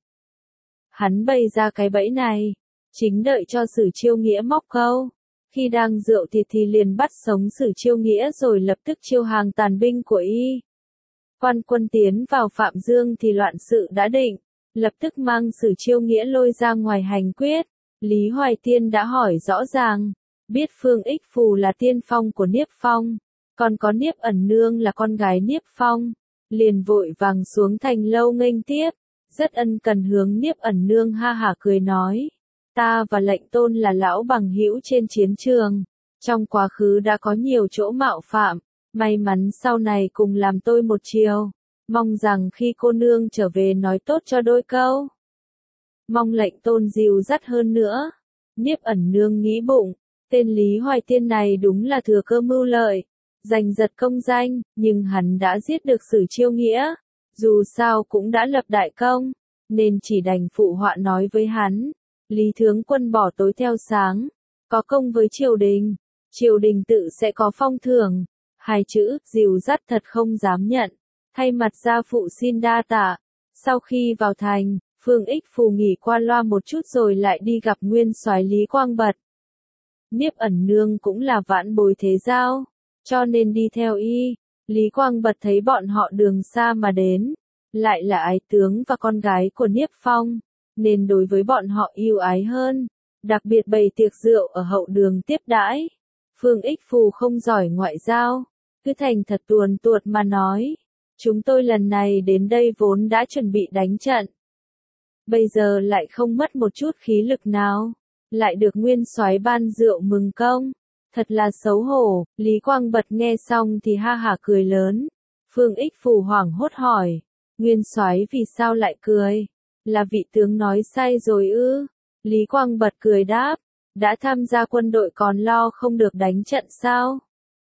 Hắn bày ra cái bẫy này, chính đợi cho Sử Chiêu Nghĩa móc câu. Khi đang rượu thịt thì liền bắt sống Sử Chiêu Nghĩa rồi lập tức chiêu hàng tàn binh của y. Quan quân tiến vào Phạm Dương thì loạn sự đã định, lập tức mang Sử Chiêu Nghĩa lôi ra ngoài hành quyết. Lý Hoài Thiên đã hỏi rõ ràng, biết Phương Ích Phù là tiên phong của Niếp Phong, còn có Niếp Ẩn Nương là con gái Niếp Phong, liền vội vàng xuống thành lâu nghênh tiếp, rất ân cần hướng Niếp Ẩn Nương ha hả cười nói, ta và lệnh tôn là lão bằng hữu trên chiến trường, trong quá khứ đã có nhiều chỗ mạo phạm, may mắn sau này cùng làm tôi một chiều, mong rằng khi cô nương trở về nói tốt cho đôi câu. Mong lệnh tôn dìu dắt hơn nữa. Niếp Ẩn Nương nghĩ bụng, tên Lý Hoài Thiên này đúng là thừa cơ mưu lợi, giành giật công danh, nhưng hắn đã giết được Sử Chiêu Nghĩa, dù sao cũng đã lập đại công, nên chỉ đành phụ họa nói với hắn, Lý tướng quân bỏ tối theo sáng, có công với triều đình tự sẽ có phong thưởng. Hai chữ, dìu dắt thật không dám nhận, thay mặt gia phụ xin đa tạ. Sau khi vào thành, Phương Ích Phù nghỉ qua loa một chút rồi lại đi gặp nguyên soái Lý Quang Bật. Niếp Ẩn Nương cũng là vãn bối thế giao, cho nên đi theo y. Lý Quang Bật thấy bọn họ đường xa mà đến, lại là ái tướng và con gái của Niếp Phong, nên đối với bọn họ yêu ái hơn, đặc biệt bày tiệc rượu ở hậu đường tiếp đãi. Phương Ích Phù không giỏi ngoại giao, cứ thành thật tuồn tuột mà nói, chúng tôi lần này đến đây vốn đã chuẩn bị đánh trận, bây giờ lại không mất một chút khí lực nào, lại được nguyên soái ban rượu mừng công, thật là xấu hổ. Lý Quang Bật nghe xong thì ha hả cười lớn. Phương Ích Phù hoảng hốt hỏi, nguyên soái vì sao lại cười? Là vị tướng nói sai rồi ư? Lý Quang Bật cười đáp, đã tham gia quân đội còn lo không được đánh trận sao?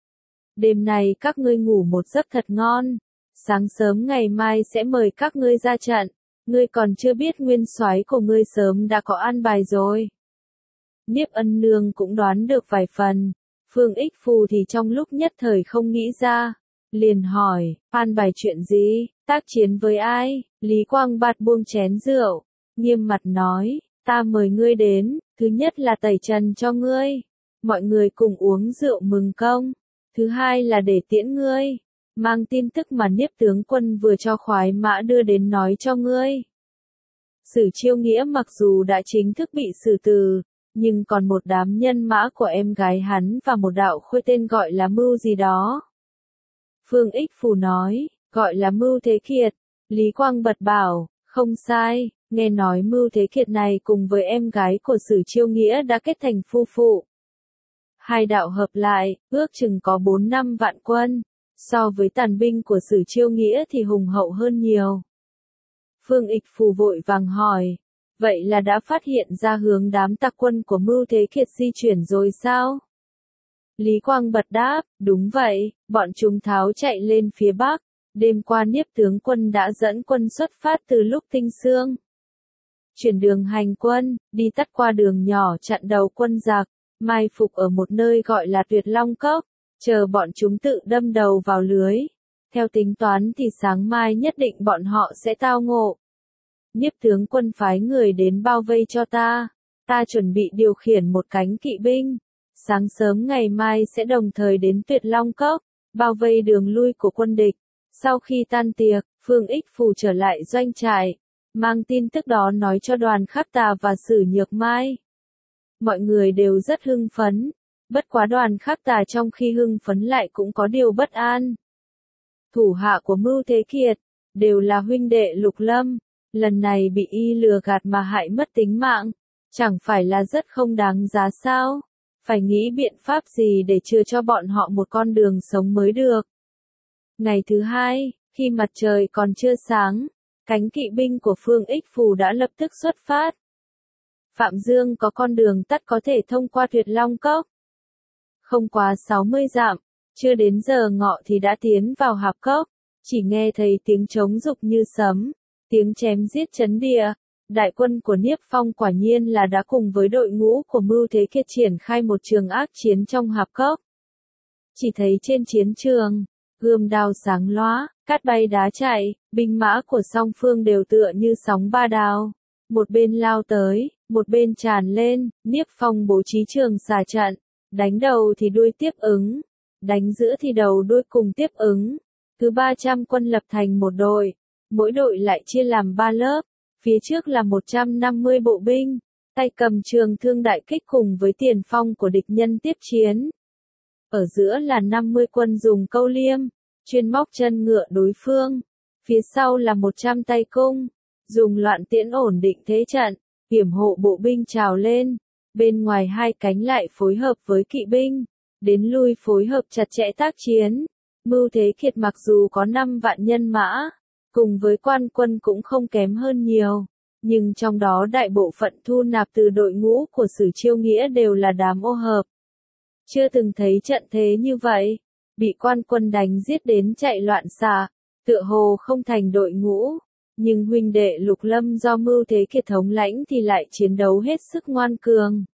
Đêm này các ngươi ngủ một giấc thật ngon, sáng sớm ngày mai sẽ mời các ngươi ra trận, ngươi còn chưa biết nguyên soái của ngươi sớm đã có an bài rồi. Niếp Ân Nương cũng đoán được vài phần, Phương Ích Phù thì trong lúc nhất thời không nghĩ ra, liền hỏi, an bài chuyện gì, tác chiến với ai? Lý Quang Bạt buông chén rượu, nghiêm mặt nói, ta mời ngươi đến, thứ nhất là tẩy trần cho ngươi, mọi người cùng uống rượu mừng công, thứ hai là để tiễn ngươi, mang tin tức mà Niếp tướng quân vừa cho khoái mã đưa đến nói cho ngươi. Sử Chiêu Nghĩa mặc dù đã chính thức bị xử tử, nhưng còn một đám nhân mã của em gái hắn và một đạo khuê tên gọi là Mưu gì đó. Phương Ích Phù nói, gọi là Mưu Thế Kiệt. Lý Quang Bật bảo, không sai, nghe nói Mưu Thế Kiệt này cùng với em gái của Sử Chiêu Nghĩa đã kết thành phu phụ. Hai đạo hợp lại, ước chừng có 4-5 vạn quân, so với tàn binh của Sử Chiêu Nghĩa thì hùng hậu hơn nhiều. Phương Ích Phù vội vàng hỏi, vậy là đã phát hiện ra hướng đám tặc quân của Mưu Thế Kiệt di chuyển rồi sao? Lý Quang Bật đáp, đúng vậy, bọn chúng tháo chạy lên phía bắc, đêm qua Niếp tướng quân đã dẫn quân xuất phát từ lúc tinh sương. Chuyển đường hành quân, đi tắt qua đường nhỏ chặn đầu quân giặc, mai phục ở một nơi gọi là Tuyệt Long Cốc, chờ bọn chúng tự đâm đầu vào lưới. Theo tính toán thì sáng mai nhất định bọn họ sẽ tao ngộ. Niếp tướng quân phái người đến bao vây cho ta chuẩn bị điều khiển một cánh kỵ binh. Sáng sớm ngày mai sẽ đồng thời đến Tuyệt Long Cốc, bao vây đường lui của quân địch. Sau khi tan tiệc, Phương Ích Phù trở lại doanh trại, mang tin tức đó nói cho Đoàn Khắc Tà và Sử Nhược Mai. Mọi người đều rất hưng phấn, bất quá Đoàn Khắc Tà trong khi hưng phấn lại cũng có điều bất an. Thủ hạ của Mưu Thế Kiệt, đều là huynh đệ Lục Lâm, lần này bị y lừa gạt mà hại mất tính mạng, chẳng phải là rất không đáng giá sao? Phải nghĩ biện pháp gì để chừa cho bọn họ một con đường sống mới được. Ngày thứ hai, khi mặt trời còn chưa sáng, cánh kỵ binh của Phương Ích Phù đã lập tức xuất phát. Phạm Dương có con đường tắt có thể thông qua Tuyệt Long Cốc. Không quá 60 dặm, chưa đến giờ ngọ thì đã tiến vào Hạp Cốc, chỉ nghe thấy tiếng trống rục như sấm, tiếng chém giết chấn địa. Đại quân của Niếp Phong quả nhiên là đã cùng với đội ngũ của Mưu Thế Kiệt triển khai một trường ác chiến trong Hạp Cốc. Chỉ thấy trên chiến trường, gươm đao sáng lóa, cát bay đá chạy, binh mã của song phương đều tựa như sóng ba đào. Một bên lao tới, một bên tràn lên, Niếp Phong bố trí trường xà trận, đánh đầu thì đuôi tiếp ứng, đánh giữa thì đầu đuôi cùng tiếp ứng. Cứ 300 quân lập thành một đội, mỗi đội lại chia làm 3 lớp. Phía trước là 150 bộ binh, tay cầm trường thương đại kích cùng với tiền phong của địch nhân tiếp chiến. Ở giữa là 50 quân dùng câu liêm, chuyên móc chân ngựa đối phương. Phía sau là 100 tay cung, dùng loạn tiễn ổn định thế trận, yểm hộ bộ binh trào lên. Bên ngoài hai cánh lại phối hợp với kỵ binh, đến lui phối hợp chặt chẽ tác chiến. Mưu Thế Kiệt mặc dù có 5 vạn nhân mã, cùng với quan quân cũng không kém hơn nhiều, nhưng trong đó đại bộ phận thu nạp từ đội ngũ của Sử Chiêu Nghĩa đều là đám ô hợp. Chưa từng thấy trận thế như vậy, bị quan quân đánh giết đến chạy loạn xạ, tựa hồ không thành đội ngũ, nhưng huynh đệ Lục Lâm do Mưu Thế Kiệt thống lãnh thì lại chiến đấu hết sức ngoan cường.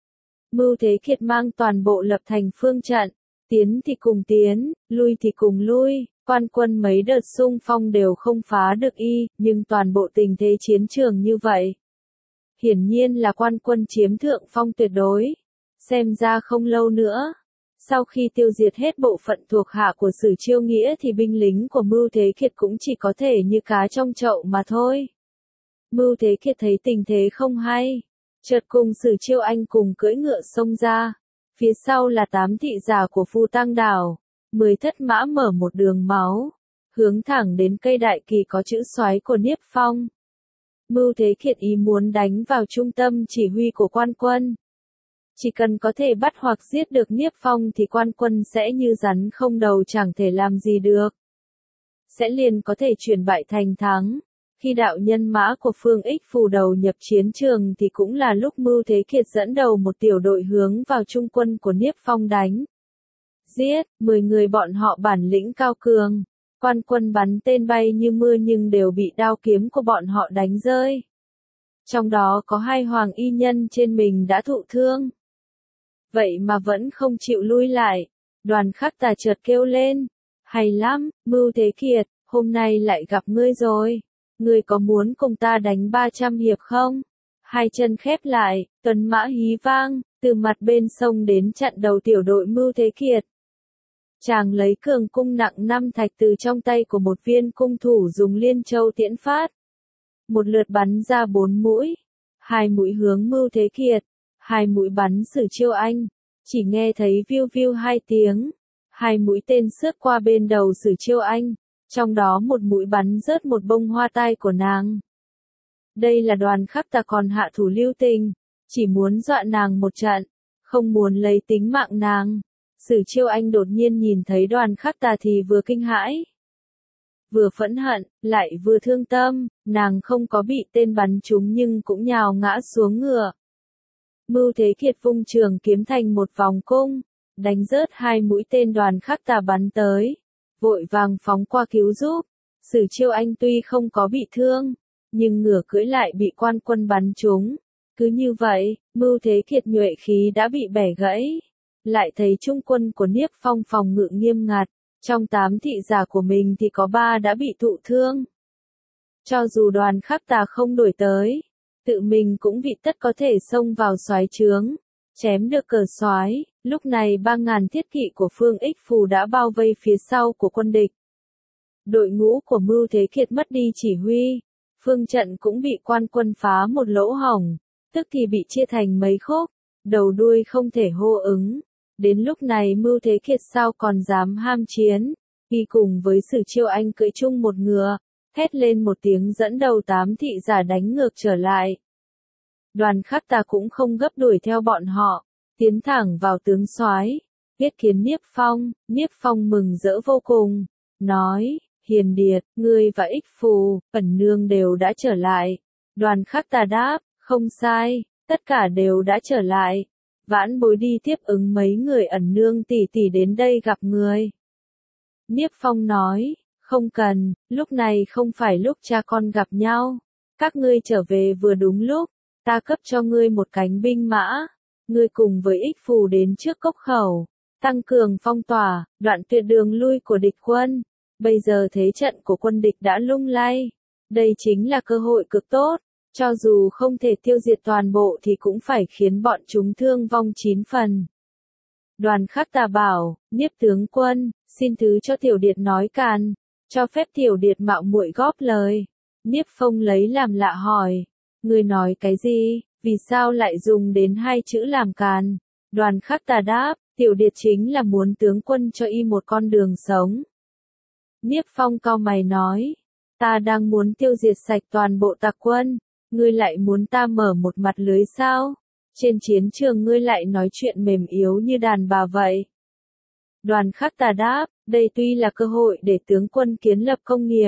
Mưu Thế Kiệt mang toàn bộ lập thành phương trận, tiến thì cùng tiến, lui thì cùng lui. Quan quân mấy đợt xung phong đều không phá được y, nhưng toàn bộ tình thế chiến trường như vậy. Hiển nhiên là quan quân chiếm thượng phong tuyệt đối. Xem ra không lâu nữa, sau khi tiêu diệt hết bộ phận thuộc hạ của Sử Chiêu Nghĩa thì binh lính của Mưu Thế Kiệt cũng chỉ có thể như cá trong chậu mà thôi. Mưu Thế Kiệt thấy tình thế không hay, chợt cùng Sử Chiêu Anh cùng cưỡi ngựa xông ra. Phía sau là 8 thị giả của Phù Tăng Đảo. 10 thất mã mở một đường máu, hướng thẳng đến cây đại kỳ có chữ soái của Niếp Phong. Mưu Thế Kiệt ý muốn đánh vào trung tâm chỉ huy của quan quân. Chỉ cần có thể bắt hoặc giết được Niếp Phong thì quan quân sẽ như rắn không đầu chẳng thể làm gì được. Sẽ liền có thể chuyển bại thành thắng. Khi đạo nhân mã của Phương Ích Phù đầu nhập chiến trường thì cũng là lúc Mưu Thế Kiệt dẫn đầu một tiểu đội hướng vào trung quân của Niếp Phong đánh. Giết, 10 người bọn họ bản lĩnh cao cường. Quan quân bắn tên bay như mưa nhưng đều bị đao kiếm của bọn họ đánh rơi. Trong đó có 2 hoàng y nhân trên mình đã thụ thương. Vậy mà vẫn không chịu lui lại. Đoàn Khắc Tà chợt kêu lên. Hay lắm, Mưu Thế Kiệt, hôm nay lại gặp ngươi rồi. Ngươi có muốn cùng ta đánh 300 hiệp không? Hai chân khép lại, tuần mã hí vang, từ mặt bên sông đến chặn đầu tiểu đội Mưu Thế Kiệt. Chàng lấy cường cung nặng 5 thạch từ trong tay của một viên cung thủ dùng liên châu tiễn phát. một lượt bắn ra 4 mũi, 2 mũi hướng Mưu Thế Kiệt, 2 mũi bắn Sử Chiêu Anh, chỉ nghe thấy viu viu 2 tiếng, 2 mũi tên xước qua bên đầu Sử Chiêu Anh, trong đó một mũi bắn rớt một bông hoa tai của nàng. Đây là Đoàn Khắc Tà còn hạ thủ lưu tình, chỉ muốn dọa nàng một trận, không muốn lấy tính mạng nàng. Sử Chiêu Anh đột nhiên nhìn thấy Đoàn Khắc Tà thì vừa kinh hãi, vừa phẫn hận, lại vừa thương tâm, nàng không có bị tên bắn trúng nhưng cũng nhào ngã xuống ngựa. Mưu Thế Kiệt vung trường kiếm thành một vòng cung, đánh rớt 2 mũi tên Đoàn Khắc Tà bắn tới, vội vàng phóng qua cứu giúp. Sử Chiêu Anh tuy không có bị thương, nhưng ngựa cưỡi lại bị quan quân bắn trúng. Cứ như vậy, Mưu Thế Kiệt nhuệ khí đã bị bẻ gãy. Lại thấy trung quân của Niếp Phong phòng ngự nghiêm ngặt, trong 8 thị giả của mình thì có 3 đã bị thụ thương. Cho dù Đoàn Khắc Tà không đuổi tới, tự mình cũng vị tất có thể xông vào soái trướng, chém được cờ soái. Lúc này 3.000 thiết kỵ của Phương Ích Phù đã bao vây phía sau của quân địch. Đội ngũ của Mưu Thế Kiệt mất đi chỉ huy, phương trận cũng bị quan quân phá một lỗ hổng, tức thì bị chia thành mấy khúc, đầu đuôi không thể hô ứng. Đến lúc này Mưu Thế Kiệt sao còn dám ham chiến, đi cùng với Sử Chiêu Anh cưỡi chung một ngựa, hét lên một tiếng dẫn đầu 8 thị giả đánh ngược trở lại. Đoàn Khắc Tà cũng không gấp đuổi theo bọn họ, tiến thẳng vào tướng soái, biết kiến Niếp Phong. Niếp Phong mừng rỡ vô cùng, nói, Hiền Điệt, ngươi và Ích Phù, Ẩn Nương đều đã trở lại. Đoàn Khắc Tà đáp, không sai, tất cả đều đã trở lại. Vãn Bối đi tiếp ứng mấy người Ẩn Nương tỷ tỷ đến đây gặp người. Niếp Phong nói, không cần, lúc này không phải lúc cha con gặp nhau. Các ngươi trở về vừa đúng lúc, ta cấp cho ngươi một cánh binh mã. Ngươi cùng với Ích Phù đến trước cốc khẩu, tăng cường phong tỏa, đoạn tuyệt đường lui của địch quân. Bây giờ thế trận của quân địch đã lung lay. Đây chính là cơ hội cực tốt. Cho dù không thể tiêu diệt toàn bộ thì cũng phải khiến bọn chúng thương vong 9 phần. Đoàn Khắc Tà bảo, Niếp tướng quân, xin thứ cho tiểu điệt nói càn, cho phép tiểu điệt mạo muội góp lời. Niếp Phong lấy làm lạ hỏi, ngươi nói cái gì, vì sao lại dùng đến 2 chữ làm càn? Đoàn Khắc Tà đáp, tiểu điệt chính là muốn tướng quân cho y một con đường sống. Niếp Phong cau mày nói, ta đang muốn tiêu diệt sạch toàn bộ tặc quân. Ngươi lại muốn ta mở một mặt lưới sao? Trên chiến trường ngươi lại nói chuyện mềm yếu như đàn bà vậy. Đoàn Khắc Tà đáp, đây tuy là cơ hội để tướng quân kiến lập công nghiệp.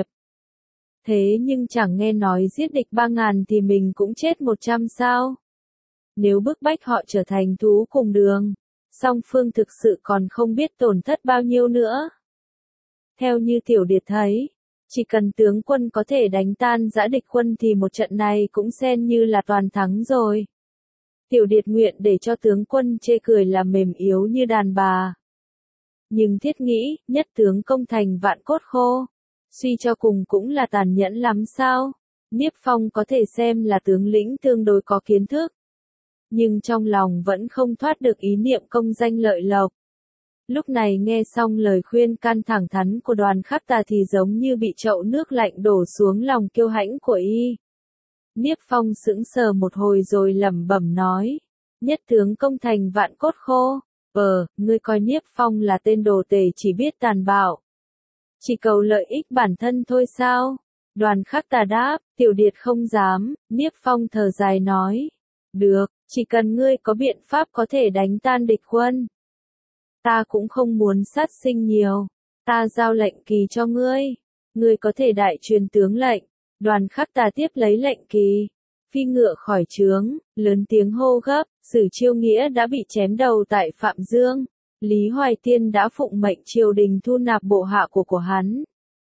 Thế nhưng chẳng nghe nói giết địch 3.000 thì mình cũng chết 100 sao? Nếu bức bách họ trở thành thú cùng đường, song phương thực sự còn không biết tổn thất bao nhiêu nữa. Theo như tiểu điệt thấy, chỉ cần tướng quân có thể đánh tan dã địch quân thì một trận này cũng xem như là toàn thắng rồi. Tiểu điệt nguyện để cho tướng quân chê cười là mềm yếu như đàn bà. Nhưng thiết nghĩ, nhất tướng công thành vạn cốt khô. Suy cho cùng cũng là tàn nhẫn lắm sao? Niếp Phong có thể xem là tướng lĩnh tương đối có kiến thức. Nhưng trong lòng vẫn không thoát được ý niệm công danh lợi lộc. Lúc này nghe xong lời khuyên can thẳng thắn của Đoàn Khắc Tà thì giống như bị chậu nước lạnh đổ xuống lòng kiêu hãnh của y. Niếp Phong sững sờ một hồi rồi lẩm bẩm nói, nhất tướng công thành vạn cốt khô, ngươi coi Niếp Phong là tên đồ tể chỉ biết tàn bạo. Chỉ cầu lợi ích bản thân thôi sao? Đoàn Khắc Tà đáp, tiểu điệt không dám. Niếp Phong thở dài nói, được, chỉ cần ngươi có biện pháp có thể đánh tan địch quân. Ta cũng không muốn sát sinh nhiều, ta giao lệnh kỳ cho ngươi. Ngươi có thể đại truyền tướng lệnh. Đoàn Khắc Tà tiếp lấy lệnh kỳ, phi ngựa khỏi trướng, lớn tiếng hô gấp, Sử Chiêu Nghĩa đã bị chém đầu tại Phạm Dương. Lý Hoài Tiên đã phụng mệnh triều đình thu nạp bộ hạ của hắn.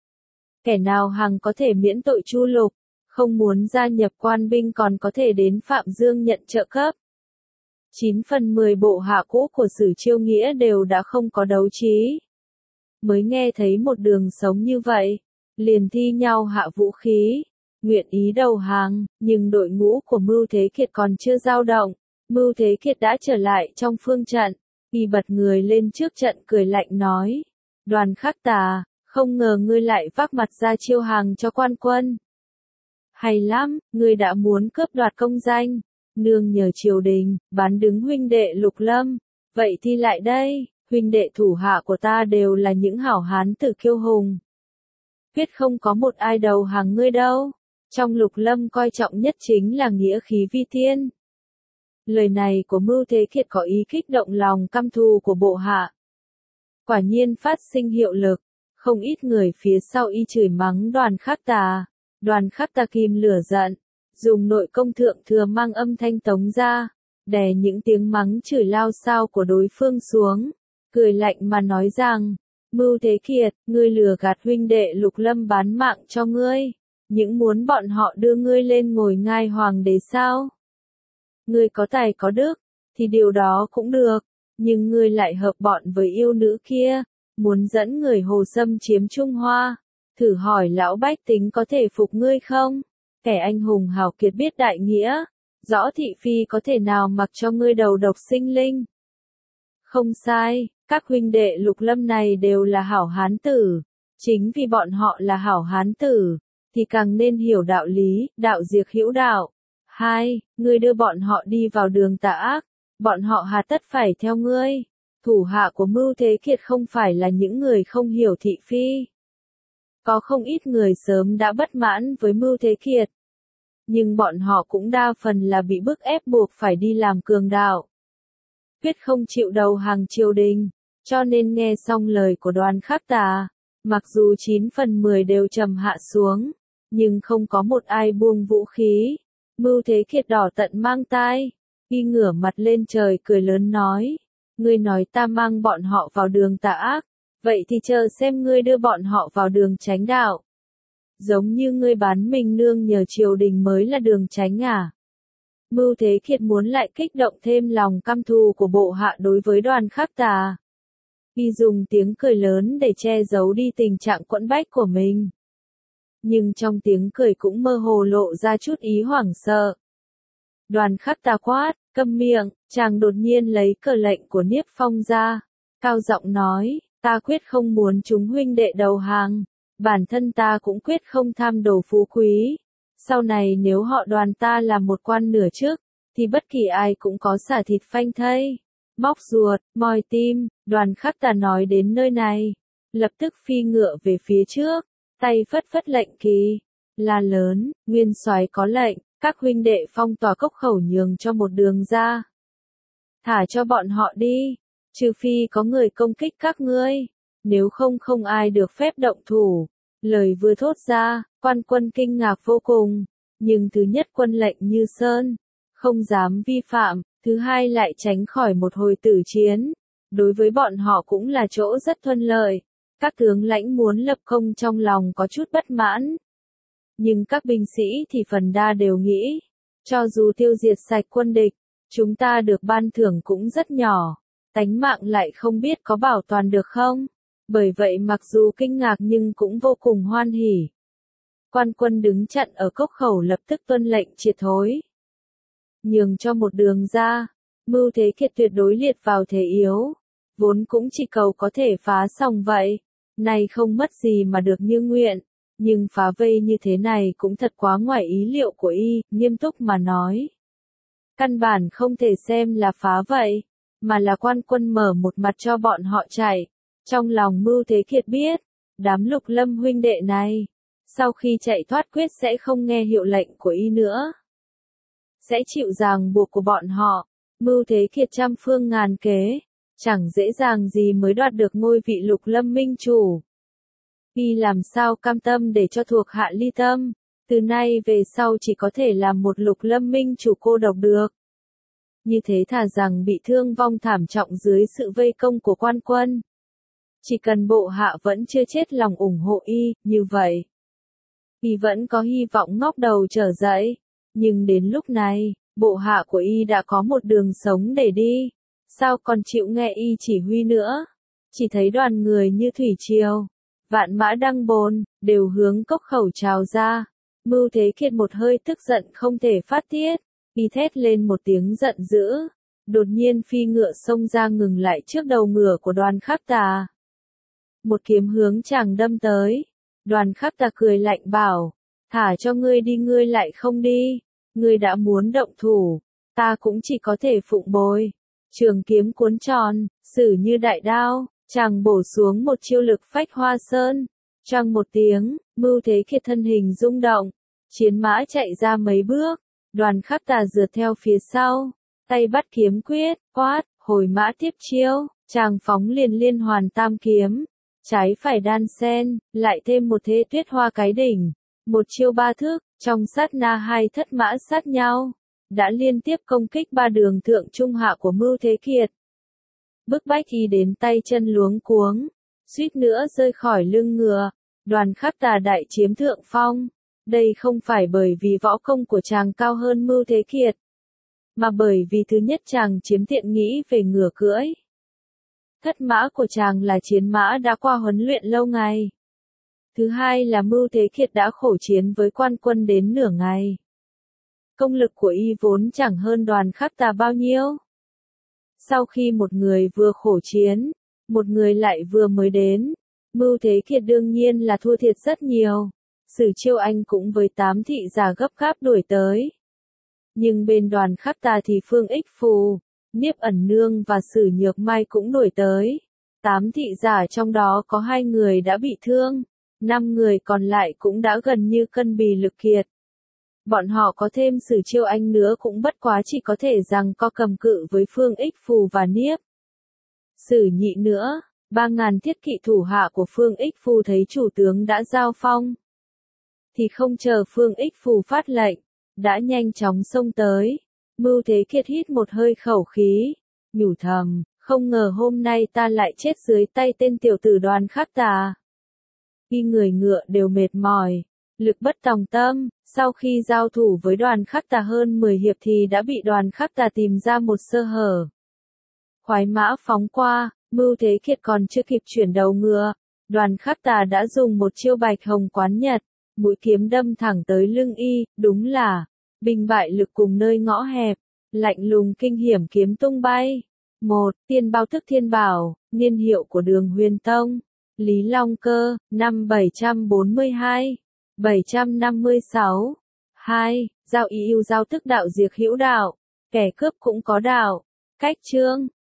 Kẻ nào hằng có thể miễn tội chu lục, không muốn gia nhập quan binh còn có thể đến Phạm Dương nhận trợ cấp. 9 phần 10 bộ hạ cũ của Sử Chiêu Nghĩa đều đã không có đấu trí. Mới nghe thấy một đường sống như vậy, liền thi nhau hạ vũ khí, nguyện ý đầu hàng, nhưng đội ngũ của Mưu Thế Kiệt còn chưa dao động. Mưu Thế Kiệt đã trở lại trong phương trận, y bật người lên trước trận cười lạnh nói, Đoàn Khắc Tà, không ngờ ngươi lại vác mặt ra chiêu hàng cho quan quân. hay lắm, ngươi đã muốn cướp đoạt công danh, nương nhờ triều đình, bán đứng huynh đệ Lục Lâm, vậy thì lại đây, huynh đệ thủ hạ của ta đều là những hảo hán tử kiêu hùng. Quyết không có một ai đầu hàng ngươi đâu, trong Lục Lâm coi trọng nhất chính là nghĩa khí vi thiên. Lời này của Mưu Thế Kiệt có ý kích động lòng căm thù của bộ hạ. Quả nhiên phát sinh hiệu lực, không ít người phía sau y chửi mắng Đoàn Khắc Tà. Đoàn Khắc Tà kìm lửa giận, dùng nội công thượng thừa mang âm thanh tống ra, đè những tiếng mắng chửi lao xao của đối phương xuống, cười lạnh mà nói rằng, Mưu Thế Kiệt, ngươi lừa gạt huynh đệ Lục Lâm bán mạng cho ngươi, những muốn bọn họ đưa ngươi lên ngồi ngai hoàng đế sao? Ngươi có tài có đức, thì điều đó cũng được, nhưng ngươi lại hợp bọn với yêu nữ kia, muốn dẫn người Hồ xâm chiếm Trung Hoa. Thử hỏi lão bách tính có thể phục ngươi không? Kẻ anh hùng hào kiệt biết đại nghĩa, rõ thị phi có thể nào mặc cho ngươi đầu độc sinh linh. Không sai, các huynh đệ Lục Lâm này đều là hảo hán tử, chính vì bọn họ là hảo hán tử, thì càng nên hiểu đạo lý, đạo diệt hữu đạo. 2. Ngươi đưa bọn họ đi vào đường tà ác, bọn họ hà tất phải theo ngươi. Thủ hạ của Mưu Thế Kiệt không phải là những người không hiểu thị phi. Có không ít người sớm đã bất mãn với Mưu Thế Kiệt. Nhưng bọn họ cũng đa phần là bị bức ép buộc phải đi làm cường đạo. Quyết không chịu đầu hàng triều đình, cho nên nghe xong lời của Đoàn Khắc Tà, mặc dù 9 phần 10 đều trầm hạ xuống, nhưng không có một ai buông vũ khí. Mưu Thế Kiệt đỏ tận mang tai, y ngửa mặt lên trời cười lớn nói, ngươi nói ta mang bọn họ vào đường tà ác, vậy thì chờ xem ngươi đưa bọn họ vào đường chánh đạo. Giống như ngươi bán mình nương nhờ triều đình mới là đường chánh à? Mưu Thế Kiệt muốn lại kích động thêm lòng căm thù của bộ hạ đối với Đoàn Khắc Tà. Y dùng tiếng cười lớn để che giấu đi tình trạng quẫn bách của mình. Nhưng trong tiếng cười cũng mơ hồ lộ ra chút ý hoảng sợ. Đoàn Khắc Tà quát, câm miệng, chàng đột nhiên lấy cờ lệnh của Niếp Phong ra, cao giọng nói, ta quyết không muốn chúng huynh đệ đầu hàng, bản thân ta cũng quyết không tham đồ phú quý. Sau này nếu họ Đoàn ta làm một quan nửa chức, thì bất kỳ ai cũng có xả thịt phanh thây, móc ruột, moi tim. Đoàn Khắc Tà nói đến nơi này, lập tức phi ngựa về phía trước, tay phất phất lệnh kỳ, la lớn, nguyên soái có lệnh, các huynh đệ phong tỏa cốc khẩu nhường cho một đường ra. Thả cho bọn họ đi, trừ phi có người công kích các ngươi, nếu không không ai được phép động thủ. Lời vừa thốt ra, quan quân kinh ngạc vô cùng, nhưng thứ nhất quân lệnh như sơn, không dám vi phạm, thứ hai lại tránh khỏi một hồi tử chiến. Đối với bọn họ cũng là chỗ rất thuận lợi, các tướng lãnh muốn lập công trong lòng có chút bất mãn. Nhưng các binh sĩ thì phần đa đều nghĩ, cho dù tiêu diệt sạch quân địch, chúng ta được ban thưởng cũng rất nhỏ, tánh mạng lại không biết có bảo toàn được không. Bởi vậy mặc dù kinh ngạc nhưng cũng vô cùng hoan hỉ. Quan quân đứng chặn ở cốc khẩu lập tức tuân lệnh triệt thối. Nhường cho một đường ra, Mưu Thế Kiệt tuyệt đối liệt vào thế yếu, vốn cũng chỉ cầu có thể phá xong vậy, này không mất gì mà được như nguyện, nhưng phá vây như thế này cũng thật quá ngoài ý liệu của y, nghiêm túc mà nói. Căn bản không thể xem là phá vậy, mà là quan quân mở một mặt cho bọn họ chạy. Trong lòng Mưu Thế Kiệt biết, đám Lục Lâm huynh đệ này, sau khi chạy thoát quyết sẽ không nghe hiệu lệnh của y nữa. Sẽ chịu ràng buộc của bọn họ. Mưu Thế Kiệt trăm phương ngàn kế, chẳng dễ dàng gì mới đoạt được ngôi vị Lục Lâm minh chủ. Y làm sao cam tâm để cho thuộc hạ ly tâm, từ nay về sau chỉ có thể làm một Lục Lâm minh chủ cô độc được. Như thế thà rằng bị thương vong thảm trọng dưới sự vây công của quan quân. Chỉ cần bộ hạ vẫn chưa chết lòng ủng hộ y, như vậy, y vẫn có hy vọng ngóc đầu trở dậy. Nhưng đến lúc này, bộ hạ của y đã có một đường sống để đi, sao còn chịu nghe y chỉ huy nữa? Chỉ thấy đoàn người như thủy triều, vạn mã đăng bồn, đều hướng cốc khẩu trào ra. Mưu Thế Kiệt một hơi tức giận không thể phát tiết, y thét lên một tiếng giận dữ, đột nhiên phi ngựa xông ra ngừng lại trước đầu ngựa của Đoàn Khắc Tà. Một kiếm hướng chàng đâm tới. Đoàn Khắc Tà cười lạnh bảo, Thả cho ngươi đi ngươi lại không đi. Ngươi đã muốn động thủ, ta cũng chỉ có thể phụng bồi. Trường kiếm cuốn tròn, sử như đại đao, chàng bổ xuống một chiêu lực phách hoa sơn. Choang một tiếng, Mưu Thế Kiệt thân hình rung động, chiến mã chạy ra mấy bước, Đoàn Khắc Tà rượt theo phía sau, tay bắt kiếm quyết, quát, hồi mã tiếp chiêu, chàng phóng liền liên hoàn tam kiếm, trái phải đan sen, lại thêm một thế tuyết hoa cái đỉnh, một chiêu ba thức, trong sát na hai thất mã sát nhau, đã liên tiếp công kích ba đường thượng trung hạ của Mưu Thế Kiệt. Bức bách y đến tay chân luống cuống, suýt nữa rơi khỏi lưng ngựa, Đoàn Khắc Tà đại chiếm thượng phong. Đây không phải bởi vì võ công của chàng cao hơn Mưu Thế Kiệt, mà bởi vì thứ nhất chàng chiếm tiện nghi về ngựa cưỡi. Thất mã của chàng là chiến mã đã qua huấn luyện lâu ngày. Thứ hai là Mưu Thế Kiệt đã khổ chiến với quan quân đến nửa ngày. Công lực của y vốn chẳng hơn Đoàn Khắc Tà bao nhiêu. Sau khi một người vừa khổ chiến, một người lại vừa mới đến, Mưu Thế Kiệt đương nhiên là thua thiệt rất nhiều. Sử Chiêu Anh cũng với 8 thị giả gấp gáp đuổi tới. Nhưng bên Đoàn Khắc Tà thì Phương Ích Phù, Niếp Ẩn Nương và Sử Nhược Mai cũng đuổi tới. 8 thị giả trong đó có 2 người đã bị thương, 5 người còn lại cũng đã gần như cân bì lực kiệt. Bọn họ có thêm Sử Chiêu Anh nữa cũng bất quá chỉ có thể rằng co cầm cự với Phương Ích Phù và Niếp Sử Nhị nữa. 3.000 thiết kỵ thủ hạ của Phương Ích Phù thấy chủ tướng đã giao phong, thì không chờ Phương Ích Phù phát lệnh, đã nhanh chóng xông tới. Mưu Thế Kiệt hít một hơi khẩu khí, nhủ thầm, không ngờ hôm nay ta lại chết dưới tay tên tiểu tử Đoàn Khắc Tà. Khi người ngựa đều mệt mỏi, lực bất tòng tâm, sau khi giao thủ với Đoàn Khắc Tà hơn 10 hiệp thì đã bị Đoàn Khắc Tà tìm ra một sơ hở. Khoái mã phóng qua, Mưu Thế Kiệt còn chưa kịp chuyển đầu ngựa, Đoàn Khắc Tà đã dùng một chiêu Bạch Hồng Quán Nhật, mũi kiếm đâm thẳng tới lưng y, đúng là binh bại lực cùng nơi ngõ hẹp, lạnh lùng kinh hiểm kiếm tung bay. 1. Tiên Bao Thức Thiên Bảo, niên hiệu của Đường Huyền Tông, Lý Long Cơ, năm 742, 756. 2. Giao ý ưu giao tức đạo diệt hữu đạo, kẻ cướp cũng có đạo. Cách chương